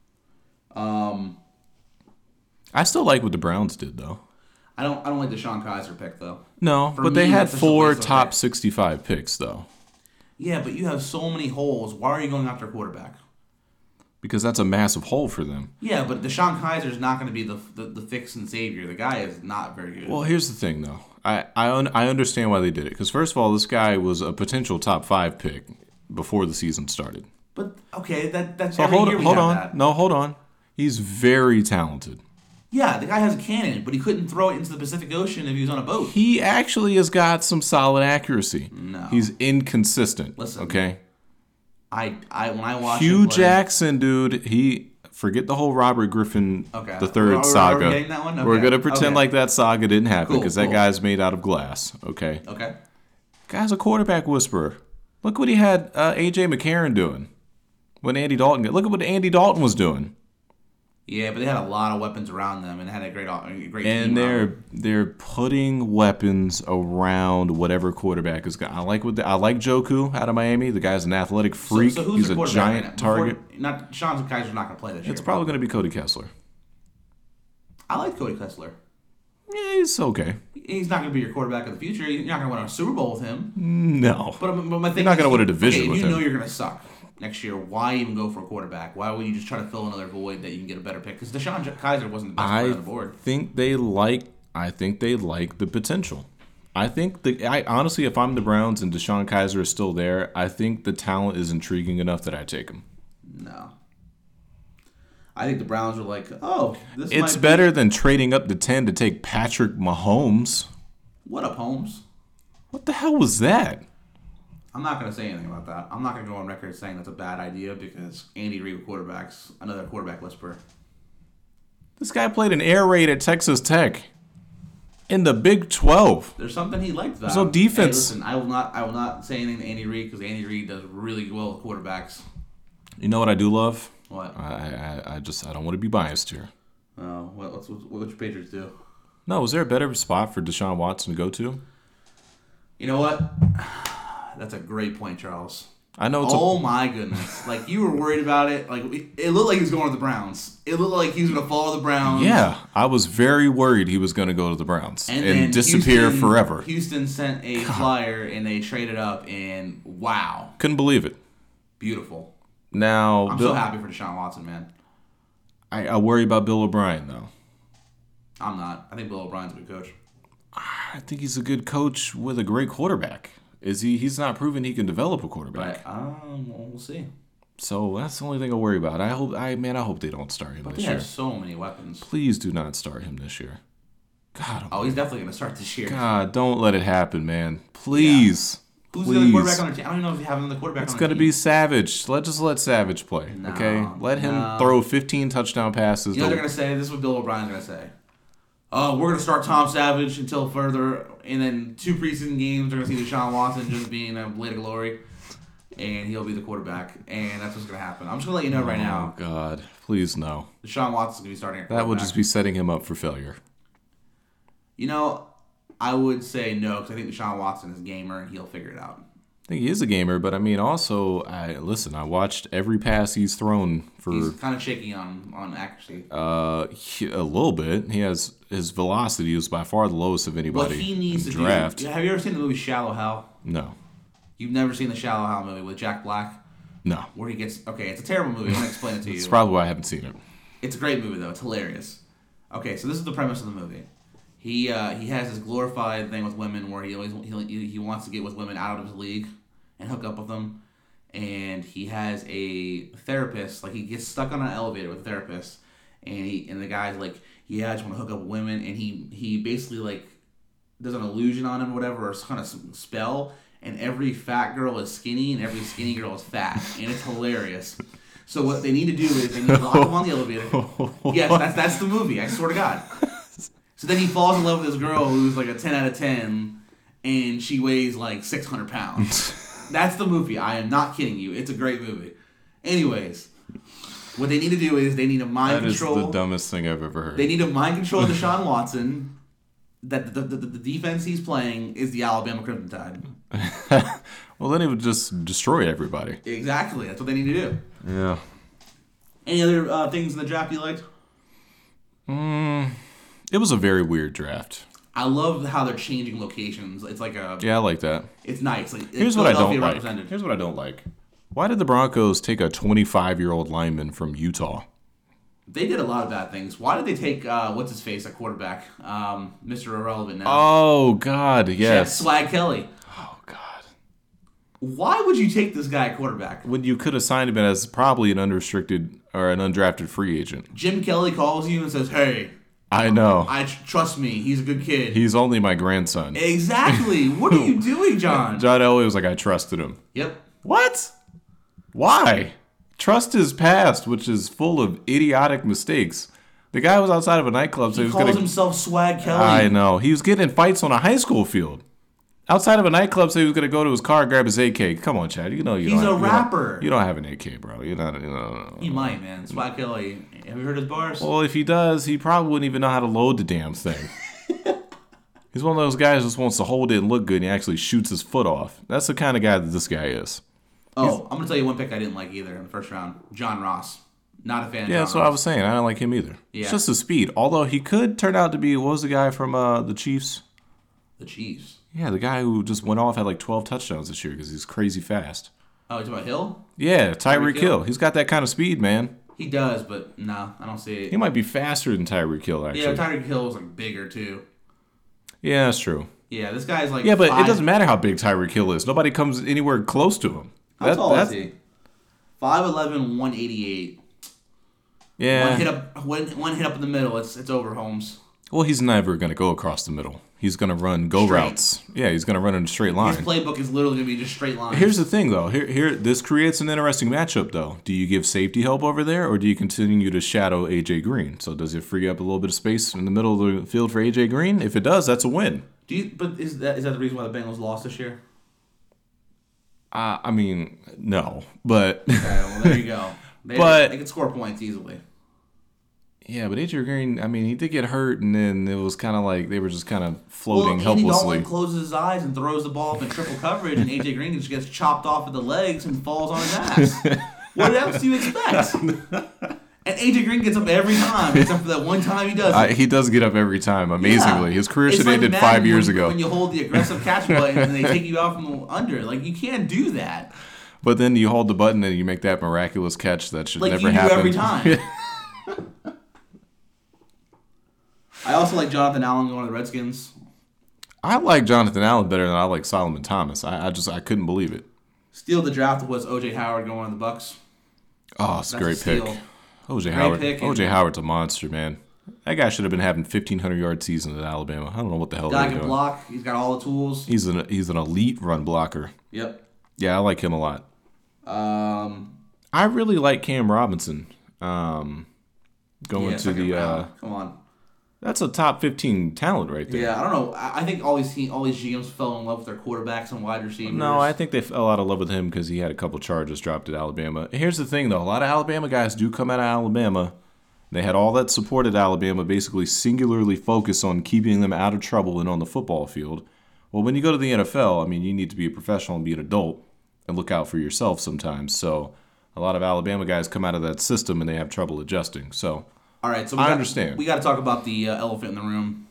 I still like what the Browns did, though. I don't like the Sean Kaiser pick, though. No, but they had 4 top 65 picks, though. Yeah, but you have so many holes. Why are you going after a quarterback? Because that's a massive hole for them. Yeah, but Deshaun Kaiser is not going to be the fix and savior. The guy is not very good. Well, here's the thing, though. I understand why they did it. Because, first of all, this guy was a potential top 5 pick before the season started. But, okay, that's so every year we have that. No, hold on. He's very talented. Yeah, the guy has a cannon, but he couldn't throw it into the Pacific Ocean if he was on a boat. He actually has got some solid accuracy. No. He's inconsistent. Listen. Okay? When I watched Hugh Jackson, dude, forget the whole Robert Griffin the third saga. We're getting that one? Okay. We're going to pretend like that saga didn't happen because that guy's made out of glass. Okay? Okay. Guy's a quarterback whisperer. Look what he had A.J. McCarron doing when Andy Dalton – look at what Andy Dalton was doing. Yeah, but they had a lot of weapons around them and had a great and team. they're putting weapons around whatever quarterback is going. I like Joku out of Miami. The guy's an athletic freak. So who's He's a giant target. Sean Kaiser's not going to play this year. It's probably going to be Cody Kessler. I like Cody Kessler. Yeah, he's okay. He's not going to be your quarterback of the future. You're not going to win a Super Bowl with him. No. But my thing you're not going to win a division with him. You know you're going to suck next year. Why even go for a quarterback? Why would you just try to fill another void that you can get a better pick? Because Deshaun Kaiser wasn't the best player on the board. I think they like I think they like the potential. I honestly, if I'm the Browns and Deshaun Kaiser is still there, I think the talent is intriguing enough that I take him. No. I think the Browns are like, oh, this It's might better than trading up to 10 to take Patrick Mahomes. What up, Holmes? What the hell was that? I'm not going to say anything about that. I'm not going to go on record saying that's a bad idea because Andy Reid quarterbacks, another quarterback whisperer. This guy played an air raid at Texas Tech in the Big 12. There's something he liked about There's no him. defense. Hey, listen, I will not say anything to Andy Reid because Andy Reid does really well with quarterbacks. You know what I do love? What? I don't want to be biased here. Oh, what your Patriots do? No, was there a better spot for Deshaun Watson to go to? You know what? That's a great point, Charles. I know it's my goodness. Like, you were worried about it. Like, it looked like he was going to the Browns. It looked like he was going to follow the Browns. Yeah, I was very worried he was going to go to the Browns and disappear forever. Houston sent a flyer and they traded up, and wow. Couldn't believe it. Beautiful. Now, I'm so happy for Deshaun Watson, man. I worry about Bill O'Brien, though. I'm not. I think Bill O'Brien's a good coach. I think he's a good coach with a great quarterback. Is he? He's not proven he can develop a quarterback. But we'll see. So that's the only thing I worry about. I hope they don't start him this They year. have so many weapons. Please do not start him this year. God. Oh, he's definitely going to start this year. God, don't let it happen, man. Please. Who's Please. the other quarterback on their team? I don't even know if you have another quarterback It's on going their to team. be Savage. Let Savage play, okay? Let him throw 15 touchdown passes. You know what they're going to say? This is what Bill O'Brien's going to say. Oh, we're going to start Tom Savage until further, and then 2 preseason games, they're going to see Deshaun Watson just being a blade of glory, and he'll be the quarterback, and that's what's going to happen. I'm just going to let you know right now. Oh, God. Please, no. Deshaun Watson's going to be starting at quarterback. That would just be setting him up for failure. You know, I would say no, because I think Deshaun Watson is a gamer, and he'll figure it out. I think he is a gamer, but I mean, also, I watched every pass he's thrown for. He's kind of shaky on accuracy. A little bit. He has his velocity is by far the lowest of anybody. What he needs in to draft. do. Have you ever seen the movie Shallow Hal? No. You've never seen the Shallow Hal movie with Jack Black? No. Where he gets it's a terrible movie. I'm gonna explain it to you. That's probably why I haven't seen it. It's a great movie though. It's hilarious. Okay, so this is the premise of the movie. He has this glorified thing with women where he wants to get with women out of his league and hook up with them, and he has a therapist. Like, he gets stuck on an elevator with a therapist, and the guy's like, yeah, I just want to hook up with women, and he basically like does an illusion on him or whatever, or some kind of spell, and every fat girl is skinny and every skinny girl is fat, and it's hilarious. So what they need to do is they need to lock him on the elevator. Yes, that's the movie. I swear to God. So then he falls in love with this girl who's like a 10 out of 10, and she weighs like 600 pounds. That's the movie. I am not kidding you. It's a great movie. Anyways, what they need to do is they need to mind control. That is the dumbest thing I've ever heard. They need to mind control Deshaun Watson. That the defense he's playing is the Alabama Crimson Tide. Well, then he would just destroy everybody. Exactly. That's what they need to do. Yeah. Any other things in the draft you liked? It was a very weird draft. I love how they're changing locations. It's like Yeah, I like that. It's nice. Like, Here's what I don't like. Represented. Here's what I don't like. Why did the Broncos take a 25-year-old lineman from Utah? They did a lot of bad things. Why did they take what's his face at quarterback, Mr. Irrelevant now? Oh God, yes. Swag Kelly. Oh God. Why would you take this guy at quarterback? When you could have signed him as probably an unrestricted or an undrafted free agent. Jim Kelly calls you and says, "Hey, I know. Trust me, he's a good kid." He's only my grandson. Exactly. What are you doing, John? John Elway was like, I trusted him. Yep. What? Why? Trust his past, which is full of idiotic mistakes. The guy was outside of a nightclub, so He calls himself Swag Kelly. I know. He was getting in fights on a high school field. Outside of a nightclub, so he was going to go to his car and grab his AK. Come on, Chad. You know you He's don't a rapper. You don't have an AK, bro. You're not. He might, man. Swag Kelly. Have you heard his bars? Well, if he does, he probably wouldn't even know how to load the damn thing. He's one of those guys who just wants to hold it and look good, and he actually shoots his foot off. That's the kind of guy that this guy is. I'm going to tell you one pick I didn't like either in the first round. John Ross. Not a fan of Yeah, John that's what I Ross. was saying. I don't like him either. Yeah. It's just the speed. Although he could turn out to be, what was the guy from the Chiefs? The Chiefs. Yeah, the guy who just went off had like 12 touchdowns this year because he's crazy fast. Oh, you're talking about Hill? Yeah, Tyreek Hill? Hill. He's got that kind of speed, man. He does, but no, I don't see it. He might be faster than Tyreek Hill, actually. Yeah, Tyreek Hill was like bigger too. Yeah, that's true. Yeah, this guy's like Yeah, but five, it doesn't matter how big Tyreek Hill is. Nobody comes anywhere close to him. How tall is he? 5'11", 188. Yeah. One hit up in the middle. It's over, Holmes. Well, he's never going to go across the middle. He's going to run go Straight. routes. Yeah, he's going to run in a straight line. His playbook is literally going to be just straight lines. Here's the thing, though. Here, this creates an interesting matchup, though. Do you give safety help over there, or do you continue to shadow AJ Green? So does it free up a little bit of space in the middle of the field for AJ Green? If it does, that's a win. But is that the reason why the Bengals lost this year? I mean, no, but Okay, well there you go. They can score points easily. yeah, but AJ Green, I mean, he did get hurt, and then it was kind of like they were just kind of floating helplessly. Andy Dalton closes his eyes and throws the ball up in triple coverage, and AJ Green just gets chopped off at the legs and falls on his ass. What else do you expect? And AJ Green gets up every time, except for that one time he doesn't. He does get up every time, amazingly. Yeah. His career It's should like ended Madden 5 years ago. When you hold the aggressive catch button and they take you out from the under. Like, you can't do that. But then you hold the button and you make that miraculous catch that should Like never you do happen. every time. I also like Jonathan Allen going to the Redskins. I like Jonathan Allen better than I like Solomon Thomas. I couldn't believe it. Steal the draft was O.J. Howard going to the Bucks. Oh, it's a That's great a pick. steal. O.J. Great Howard. pick, O.J. and- Howard's a monster, man. That guy should have been having 1,500-yard seasons at Alabama. I don't know what the hell Guy they're can doing. block. He's got all the tools. He's an elite run blocker. Yep. Yeah, I like him a lot. I really like Cam Robinson. Going to second the round. Come on. that's a top 15 talent right there. Yeah, I don't know. I think all these GMs fell in love with their quarterbacks and wide receivers. No, I think they fell out of love with him because he had a couple charges dropped at Alabama. Here's the thing, though. A lot of Alabama guys do come out of Alabama. They had all that support at Alabama basically singularly focused on keeping them out of trouble and on the football field. Well, when you go to the NFL, I mean, you need to be a professional and be an adult and look out for yourself sometimes. So a lot of Alabama guys come out of that system and they have trouble adjusting. So All right, so I understand. We got to talk about the elephant in the room.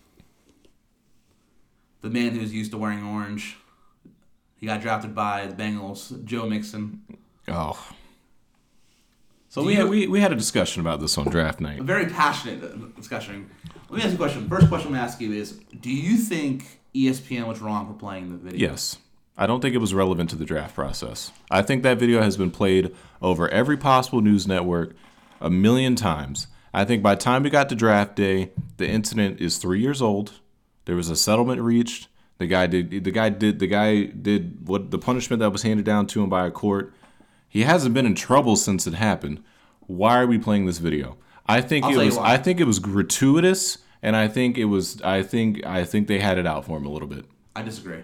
The man who's used to wearing orange. He got drafted by the Bengals, Joe Mixon. Oh. So we had a discussion about this on draft night. A very passionate discussion. Let me ask you a question. First question I'm going to ask you is, do you think ESPN was wrong for playing the video? Yes. I don't think it was relevant to the draft process. I think that video has been played over every possible news network a million times. I think by the time we got to draft day, the incident is 3 years old. There was a settlement reached. The guy did what the punishment that was handed down to him by a court. He hasn't been in trouble since it happened. Why are we playing this video? I think it was gratuitous, and I think they had it out for him a little bit. I disagree.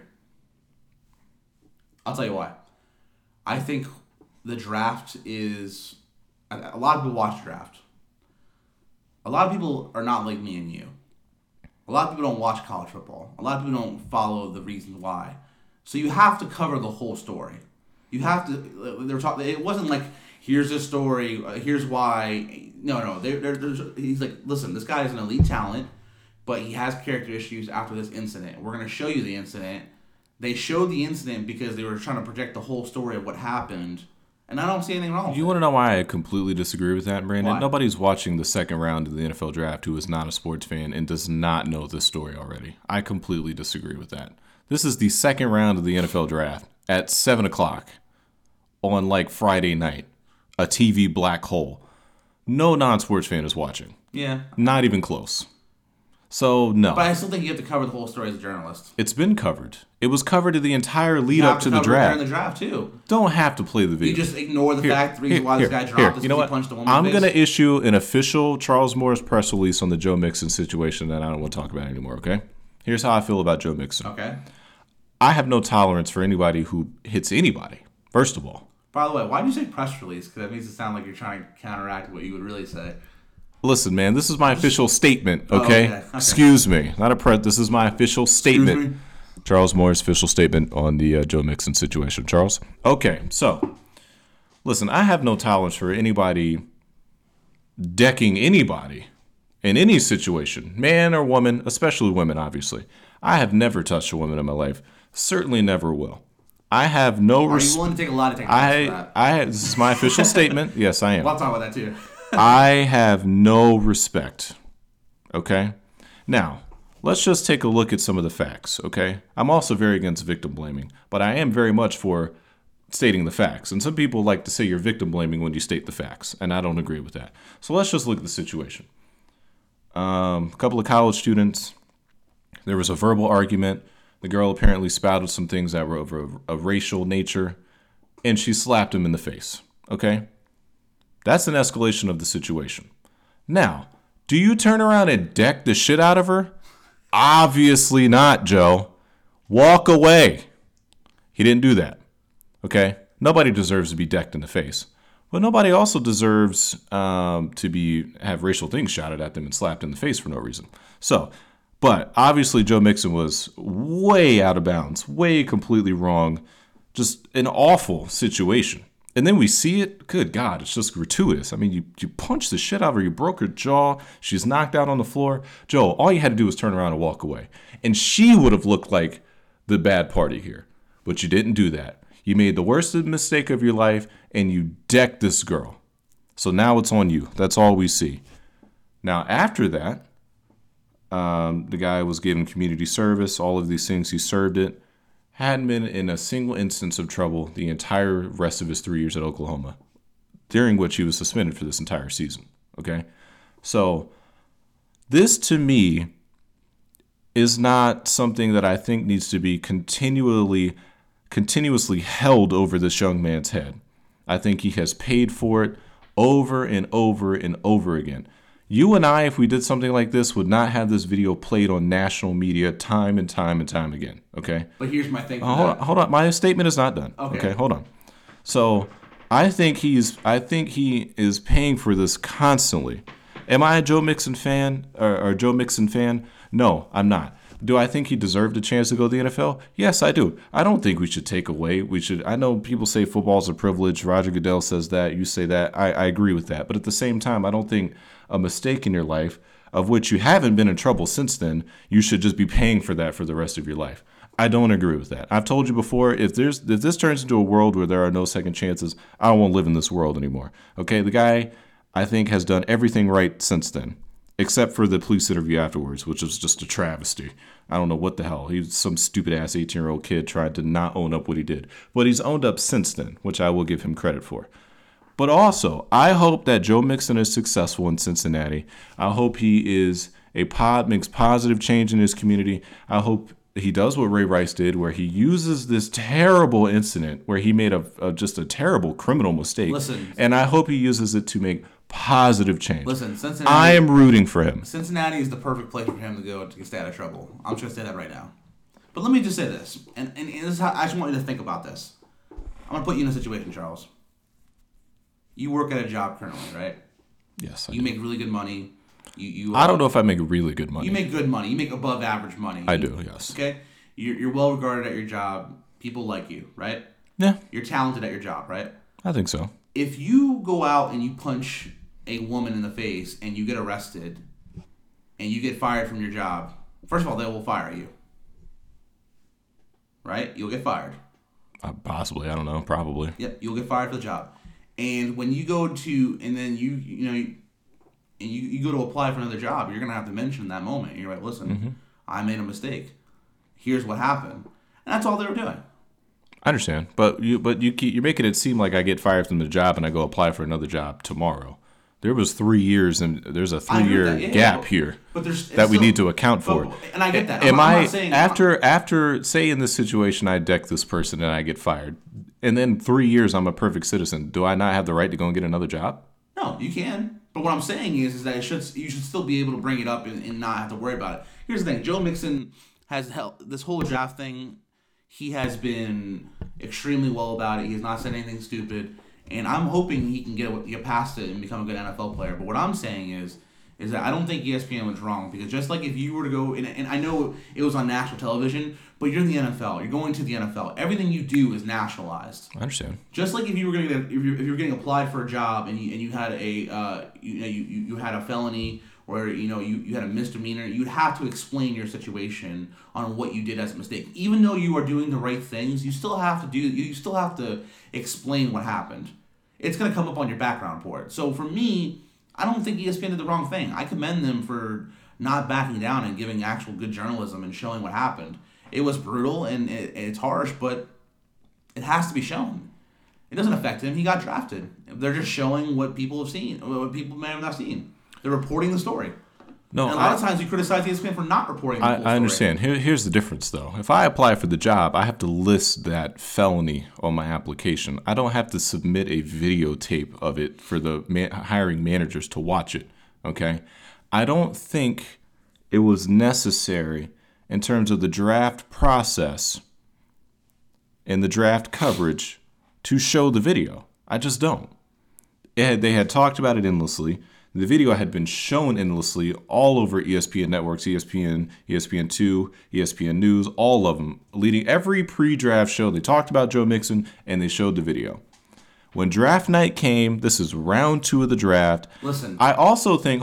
I'll tell you why. I think the draft is... A lot of people watch draft. A lot of people are not like me and you. A lot of people don't watch college football. A lot of people don't follow the reasons why. So you have to cover the whole story. You have to... It wasn't like, here's a story, here's why... No. He's like, listen, this guy is an elite talent, but he has character issues after this incident. We're going to show you the incident. They showed the incident because they were trying to project the whole story of what happened. And I don't see anything wrong with You want to know why I completely disagree with that, Brandon? Why? Nobody's watching the second round of the NFL draft who is not a sports fan and does not know this story already. I completely disagree with that. This is the second round of the NFL draft at 7 o'clock on like Friday night. A TV black hole. No non-sports fan is watching. Yeah. Not even close. So, no. But I still think you have to cover the whole story as a journalist. It's been covered. It was covered in the entire lead You up have to the cover it draft. during the draft, too. Don't have to play the video. You just ignore the fact, the reason why this guy dropped is You know because what? he punched a woman I'm in the going face. to issue an official Charles Morris press release on the Joe Mixon situation that I don't want to talk about anymore, okay? Here's how I feel about Joe Mixon. Okay. I have no tolerance for anybody who hits anybody, first of all. By the way, why do you say press release? Because that makes it sound like you're trying to counteract what you would really say. Listen, man, this is my official statement, okay? Okay. Excuse me. Not a press. This is my official statement. me? Charles Morris' official statement on the Joe Mixon situation. Charles? Okay, so, listen, I have no tolerance for anybody decking anybody in any situation, man or woman, especially women, obviously. I have never touched a woman in my life. Certainly never will. I have no Are you respect. willing to take a lot of techniques for that? This is my official statement. Yes, I am. We'll talk about that, too. I have no respect. Okay? Now, let's just take a look at some of the facts, okay? I'm also very against victim blaming, but I am very much for stating the facts. And some people like to say you're victim blaming when you state the facts, and I don't agree with that. So let's just look at the situation. A couple of college students, there was a verbal argument. The girl apparently spouted some things that were of a racial nature, and she slapped him in the face, okay? That's an escalation of the situation. Now, do you turn around and deck the shit out of her? Obviously not, Joe. Walk away. He didn't do that. Okay? Nobody deserves to be decked in the face. But nobody also deserves to have racial things shouted at them and slapped in the face for no reason. But obviously Joe Mixon was way out of bounds, way completely wrong. Just an awful situation. And then we see it. Good God, it's just gratuitous. I mean, you punched the shit out of her. You broke her jaw. She's knocked out on the floor. Joe, all you had to do was turn around and walk away. And she would have looked like the bad party here. But you didn't do that. You made the worst mistake of your life, and you decked this girl. So now it's on you. That's all we see. Now, after that, the guy was given community service. All of these things, he served it. Hadn't been in a single instance of trouble the entire rest of his 3 years at Oklahoma, during which he was suspended for this entire season. Okay? So this, to me, is not something that I think needs to be continuously held over this young man's head. I think he has paid for it over and over and over again. You and I, if we did something like this, would not have this video played on national media time and time and time again. Okay? But here's my thing. Hold on. My statement is not done. Okay, hold on. So I think he is paying for this constantly. Am I a Joe Mixon fan or Joe Mixon fan? No, I'm not. Do I think he deserved a chance to go to the NFL? Yes, I do. I don't think we should take away. I know people say football's a privilege. Roger Goodell says that. You say that. I agree with that. But at the same time, I don't think a mistake in your life, of which you haven't been in trouble since then, you should just be paying for that for the rest of your life. I don't agree with that. I've told you before, if this turns into a world where there are no second chances, I don't want to live in this world anymore. Okay, the guy, I think, has done everything right since then, except for the police interview afterwards, which was just a travesty. I don't know what the hell. He's some stupid-ass 18-year-old kid trying to not own up what he did. But he's owned up since then, which I will give him credit for. But also, I hope that Joe Mixon is successful in Cincinnati. I hope he makes positive change in his community. I hope he does what Ray Rice did, where he uses this terrible incident where he made just a terrible criminal mistake. Listen, and I hope he uses it to make positive change. Listen, Cincinnati. I am rooting for him. Cincinnati is the perfect place for him to go to stay out of trouble. I'm just going to say that right now. But let me just say this, and this is how I just want you to think about this. I'm going to put you in a situation, Charles. You work at a job currently, right? Yes, You make really good money. I don't know if I make really good money. You make good money. You make above average money. I do, yes. Okay? You're well regarded at your job. People like you, right? Yeah. You're talented at your job, right? I think so. If you go out and you punch a woman in the face and you get arrested and you get fired from your job, first of all, they will fire you. Right? You'll get fired. Possibly. I don't know. Probably. Yep. You'll get fired for the job. And when you go to, and then you go to apply for another job, you're going to have to mention that moment. You're like, listen, I made a mistake. Here's what happened. And that's all they were doing. I understand. But you're making it seem like I get fired from the job and I go apply for another job tomorrow. There was 3 years, and there's a 3-year gap here that we need to account for. And I get that. I'm not saying after say in this situation I deck this person and I get fired, and then 3 years I'm a perfect citizen, do I not have the right to go and get another job? No, you can. But what I'm saying is that you should still be able to bring it up and not have to worry about it. Here's the thing: Joe Mixon has held this whole draft thing. He has been extremely well about it. He has not said anything stupid. And I'm hoping he can get past it and become a good NFL player. But what I'm saying is that I don't think ESPN was wrong. Because just like if you were to go, and I know it was on national television, but you're in the NFL. You're going to the NFL. Everything you do is nationalized. I understand. Just like if you were going to if you're getting applied for a job and you had you had a felony or you had a misdemeanor, you'd have to explain your situation on what you did as a mistake. Even though you are doing the right things, you still have to explain what happened. It's going to come up on your background report. So for me, I don't think ESPN did the wrong thing. I commend them for not backing down and giving actual good journalism and showing what happened. It was brutal and it's harsh, but it has to be shown. It doesn't affect him. He got drafted. They're just showing what people have seen, what people may have not seen. They're reporting the story. No, and a lot of times you criticize ESPN for not reporting the full story. I understand. Here's the difference, though. If I apply for the job, I have to list that felony on my application. I don't have to submit a videotape of it for the hiring managers to watch it, okay? I don't think it was necessary in terms of the draft process and the draft coverage to show the video. I just don't. They had talked about it endlessly. The video had been shown endlessly all over ESPN networks, ESPN, ESPN2, ESPN News, all of them. Leading every pre-draft show, they talked about Joe Mixon, and they showed the video. When draft night came, this is round 2 of the draft. Listen. I also think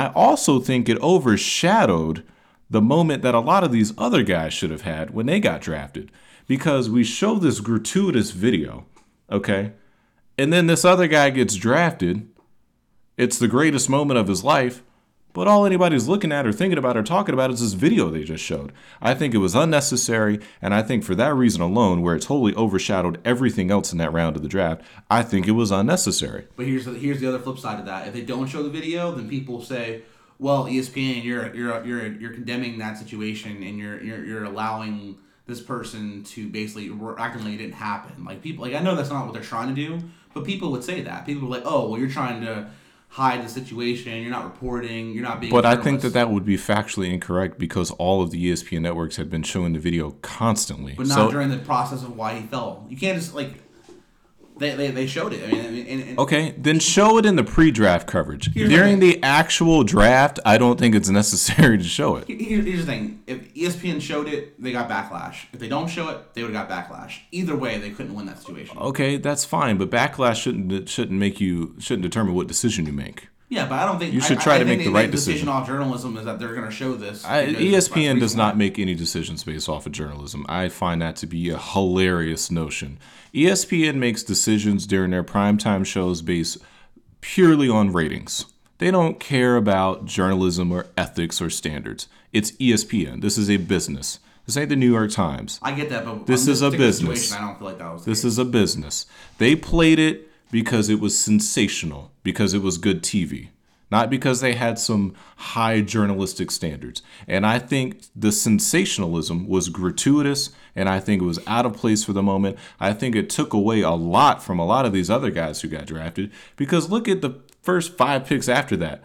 it overshadowed the moment that a lot of these other guys should have had when they got drafted. Because we show this gratuitous video, okay? And then this other guy gets drafted. It's the greatest moment of his life, but all anybody's looking at or thinking about or talking about is this video they just showed. I think it was unnecessary, and I think for that reason alone, where it totally overshadowed everything else in that round of the draft, I think it was unnecessary. But here's the other flip side of that. If they don't show the video, then people say, "Well, ESPN, you're condemning that situation, and you're allowing this person to basically acting like it didn't happen." Like people, like I know that's not what they're trying to do, but people would say that. People are like, "Oh, well, you're trying to hide the situation, you're not reporting, you're not being." But I think that would be factually incorrect because all of the ESPN networks had been showing the video constantly. But not during the process of why he fell. You can't just like they showed it. I mean, okay, then show it in the pre-draft coverage. During the actual draft, I don't think it's necessary to show it. Here's the thing: if ESPN showed it, they got backlash. If they don't show it, they would have got backlash. Either way, they couldn't win that situation. Okay, that's fine, but backlash shouldn't determine what decision you make. Yeah, but I don't think you should try to make the right decision. decision. Off journalism is that they're going to show this. ESPN does not make any decisions based off of journalism. I find that to be a hilarious notion. ESPN makes decisions during their primetime shows based purely on ratings. They don't care about journalism or ethics or standards. It's ESPN. This is a business. This ain't the New York Times. I get that, but this is a business. I don't feel like that was. This is a business. They played it because it was sensational, because it was good TV, not because they had some high journalistic standards. And I think the sensationalism was gratuitous, and I think it was out of place for the moment. I think it took away a lot from a lot of these other guys who got drafted, because look at the first 5 picks after that.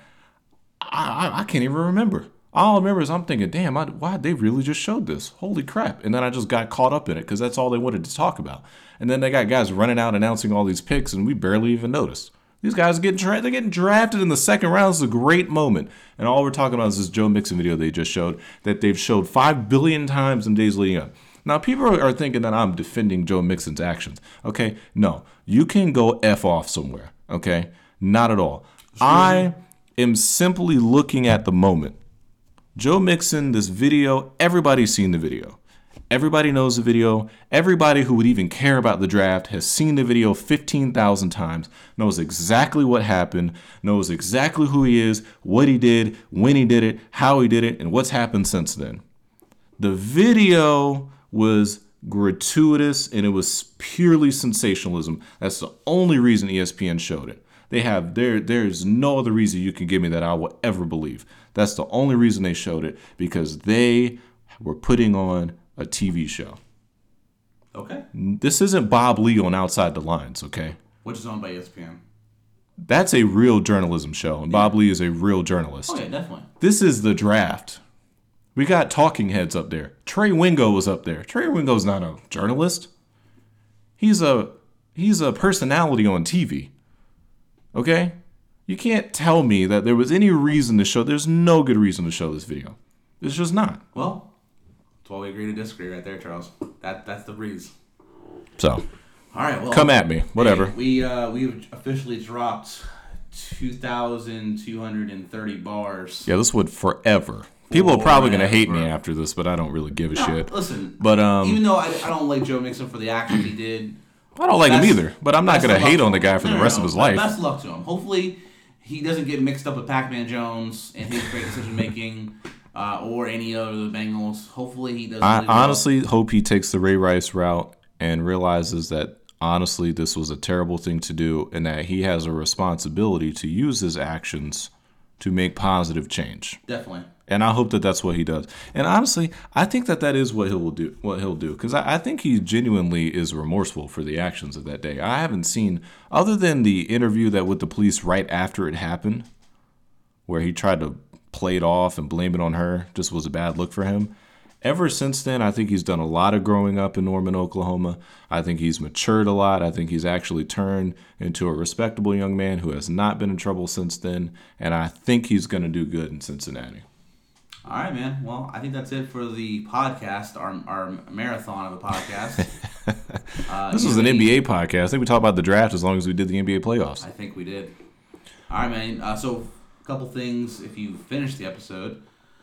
I can't even remember. All I remember is I'm thinking, damn, why they really just showed this? Holy crap. And then I just got caught up in it because that's all they wanted to talk about. And then they got guys running out announcing all these picks, and we barely even noticed. These guys they're getting drafted in the second round. It's a great moment. And all we're talking about is this Joe Mixon video they just showed that they've showed 5 billion times in days leading up. Now, people are thinking that I'm defending Joe Mixon's actions. Okay? No. You can go F off somewhere. Okay? Not at all. I am simply looking at the moment. Joe Mixon, this video, everybody's seen the video. Everybody knows the video. Everybody who would even care about the draft has seen the video 15,000 times, knows exactly what happened, knows exactly who he is, what he did, when he did it, how he did it, and what's happened since then. The video was gratuitous and it was purely sensationalism. That's the only reason ESPN showed it. There's no other reason you can give me that I will ever believe. That's the only reason they showed it, because they were putting on a TV show. Okay. This isn't Bob Lee on Outside the Lines, okay? Which is owned by ESPN. That's a real journalism show, and Bob Lee is a real journalist. Oh, yeah, definitely. This is the draft. We got talking heads up there. Trey Wingo was up there. Trey Wingo's not a journalist. He's a personality on TV. Okay? You can't tell me that there was any reason to show. There's no good reason to show this video. It's just not. Well, that's why we agree to disagree right there, Charles. That's the breeze. So, all right. Well, come at me. Whatever. Hey, we've officially dropped 2,230 bars. Yeah, this would forever. People are probably going to hate me after this, but I don't really give a shit. Listen, but even though I don't like Joe Mixon for the actions he did, I don't like him either. But I'm not going to hate on the guy for the rest of his life. Best luck to him. Hopefully, he doesn't get mixed up with Pac-Man Jones and his great decision making, or any other of the Bengals. Hopefully he does. I honestly hope he takes the Ray Rice route and realizes that honestly this was a terrible thing to do, and that he has a responsibility to use his actions to make positive change. Definitely. And I hope that that's what he does. And honestly, I think that that is what he'll do. What he'll do, because I think he genuinely is remorseful for the actions of that day. I haven't seen, other than the interview that with the police right after it happened, where he tried to play it off and blame it on her, just was a bad look for him. Ever since then, I think he's done a lot of growing up in Norman, Oklahoma. I think he's matured a lot. I think he's actually turned into a respectable young man who has not been in trouble since then. And I think he's going to do good in Cincinnati. All right, man. Well, I think that's it for the podcast, our marathon of a podcast. This was an NBA podcast. I think we talked about the draft as long as we did the NBA playoffs. I think we did. All right, man. So, a couple things if you finished the episode.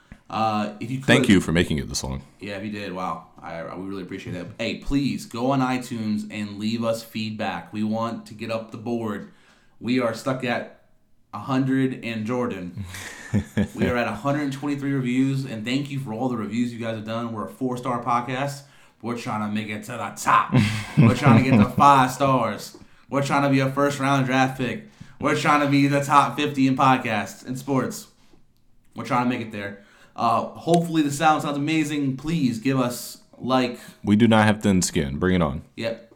If you could, Thank you for making it this long. Yeah, if you did, wow. We really appreciate it. Hey, please go on iTunes and leave us feedback. We want to get up the board. We are stuck at 100 and Jordan. We are at 123 reviews, and thank you for all the reviews you guys have done. We're a 4-star podcast. We're trying to make it to the top. We're trying to get to 5 stars. We're trying to be a first-round draft pick. We're trying to be the top 50 in podcasts and sports. We're trying to make it there. Hopefully the sound sounds amazing. Please give us like. We do not have thin skin. Bring it on. Yep.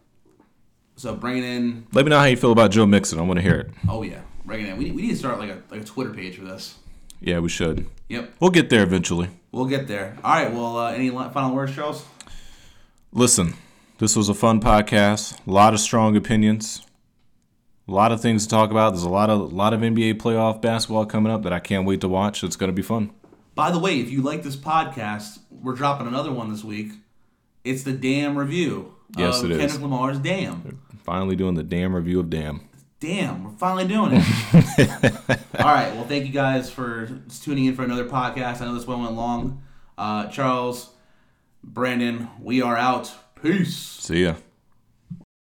So bring it in. Let me know how you feel about Joe Mixon. I want to hear it. Oh yeah, bring it in. We need to start like a Twitter page for this. Yeah, we should. Yep. We'll get there eventually. We'll get there. All right. Well, any final words, Charles? Listen, this was a fun podcast. A lot of strong opinions. A lot of things to talk about. There's a lot of NBA playoff basketball coming up that I can't wait to watch. It's going to be fun. By the way, if you like this podcast, we're dropping another one this week. It's the Damn review Yes, of it is. Kendrick Lamar's Damn. Finally doing the damn review of Damn. Damn, we're finally doing it. All right, well, thank you guys for tuning in for another podcast. I know this one went long. Charles, Brandon, we are out. Peace. See ya.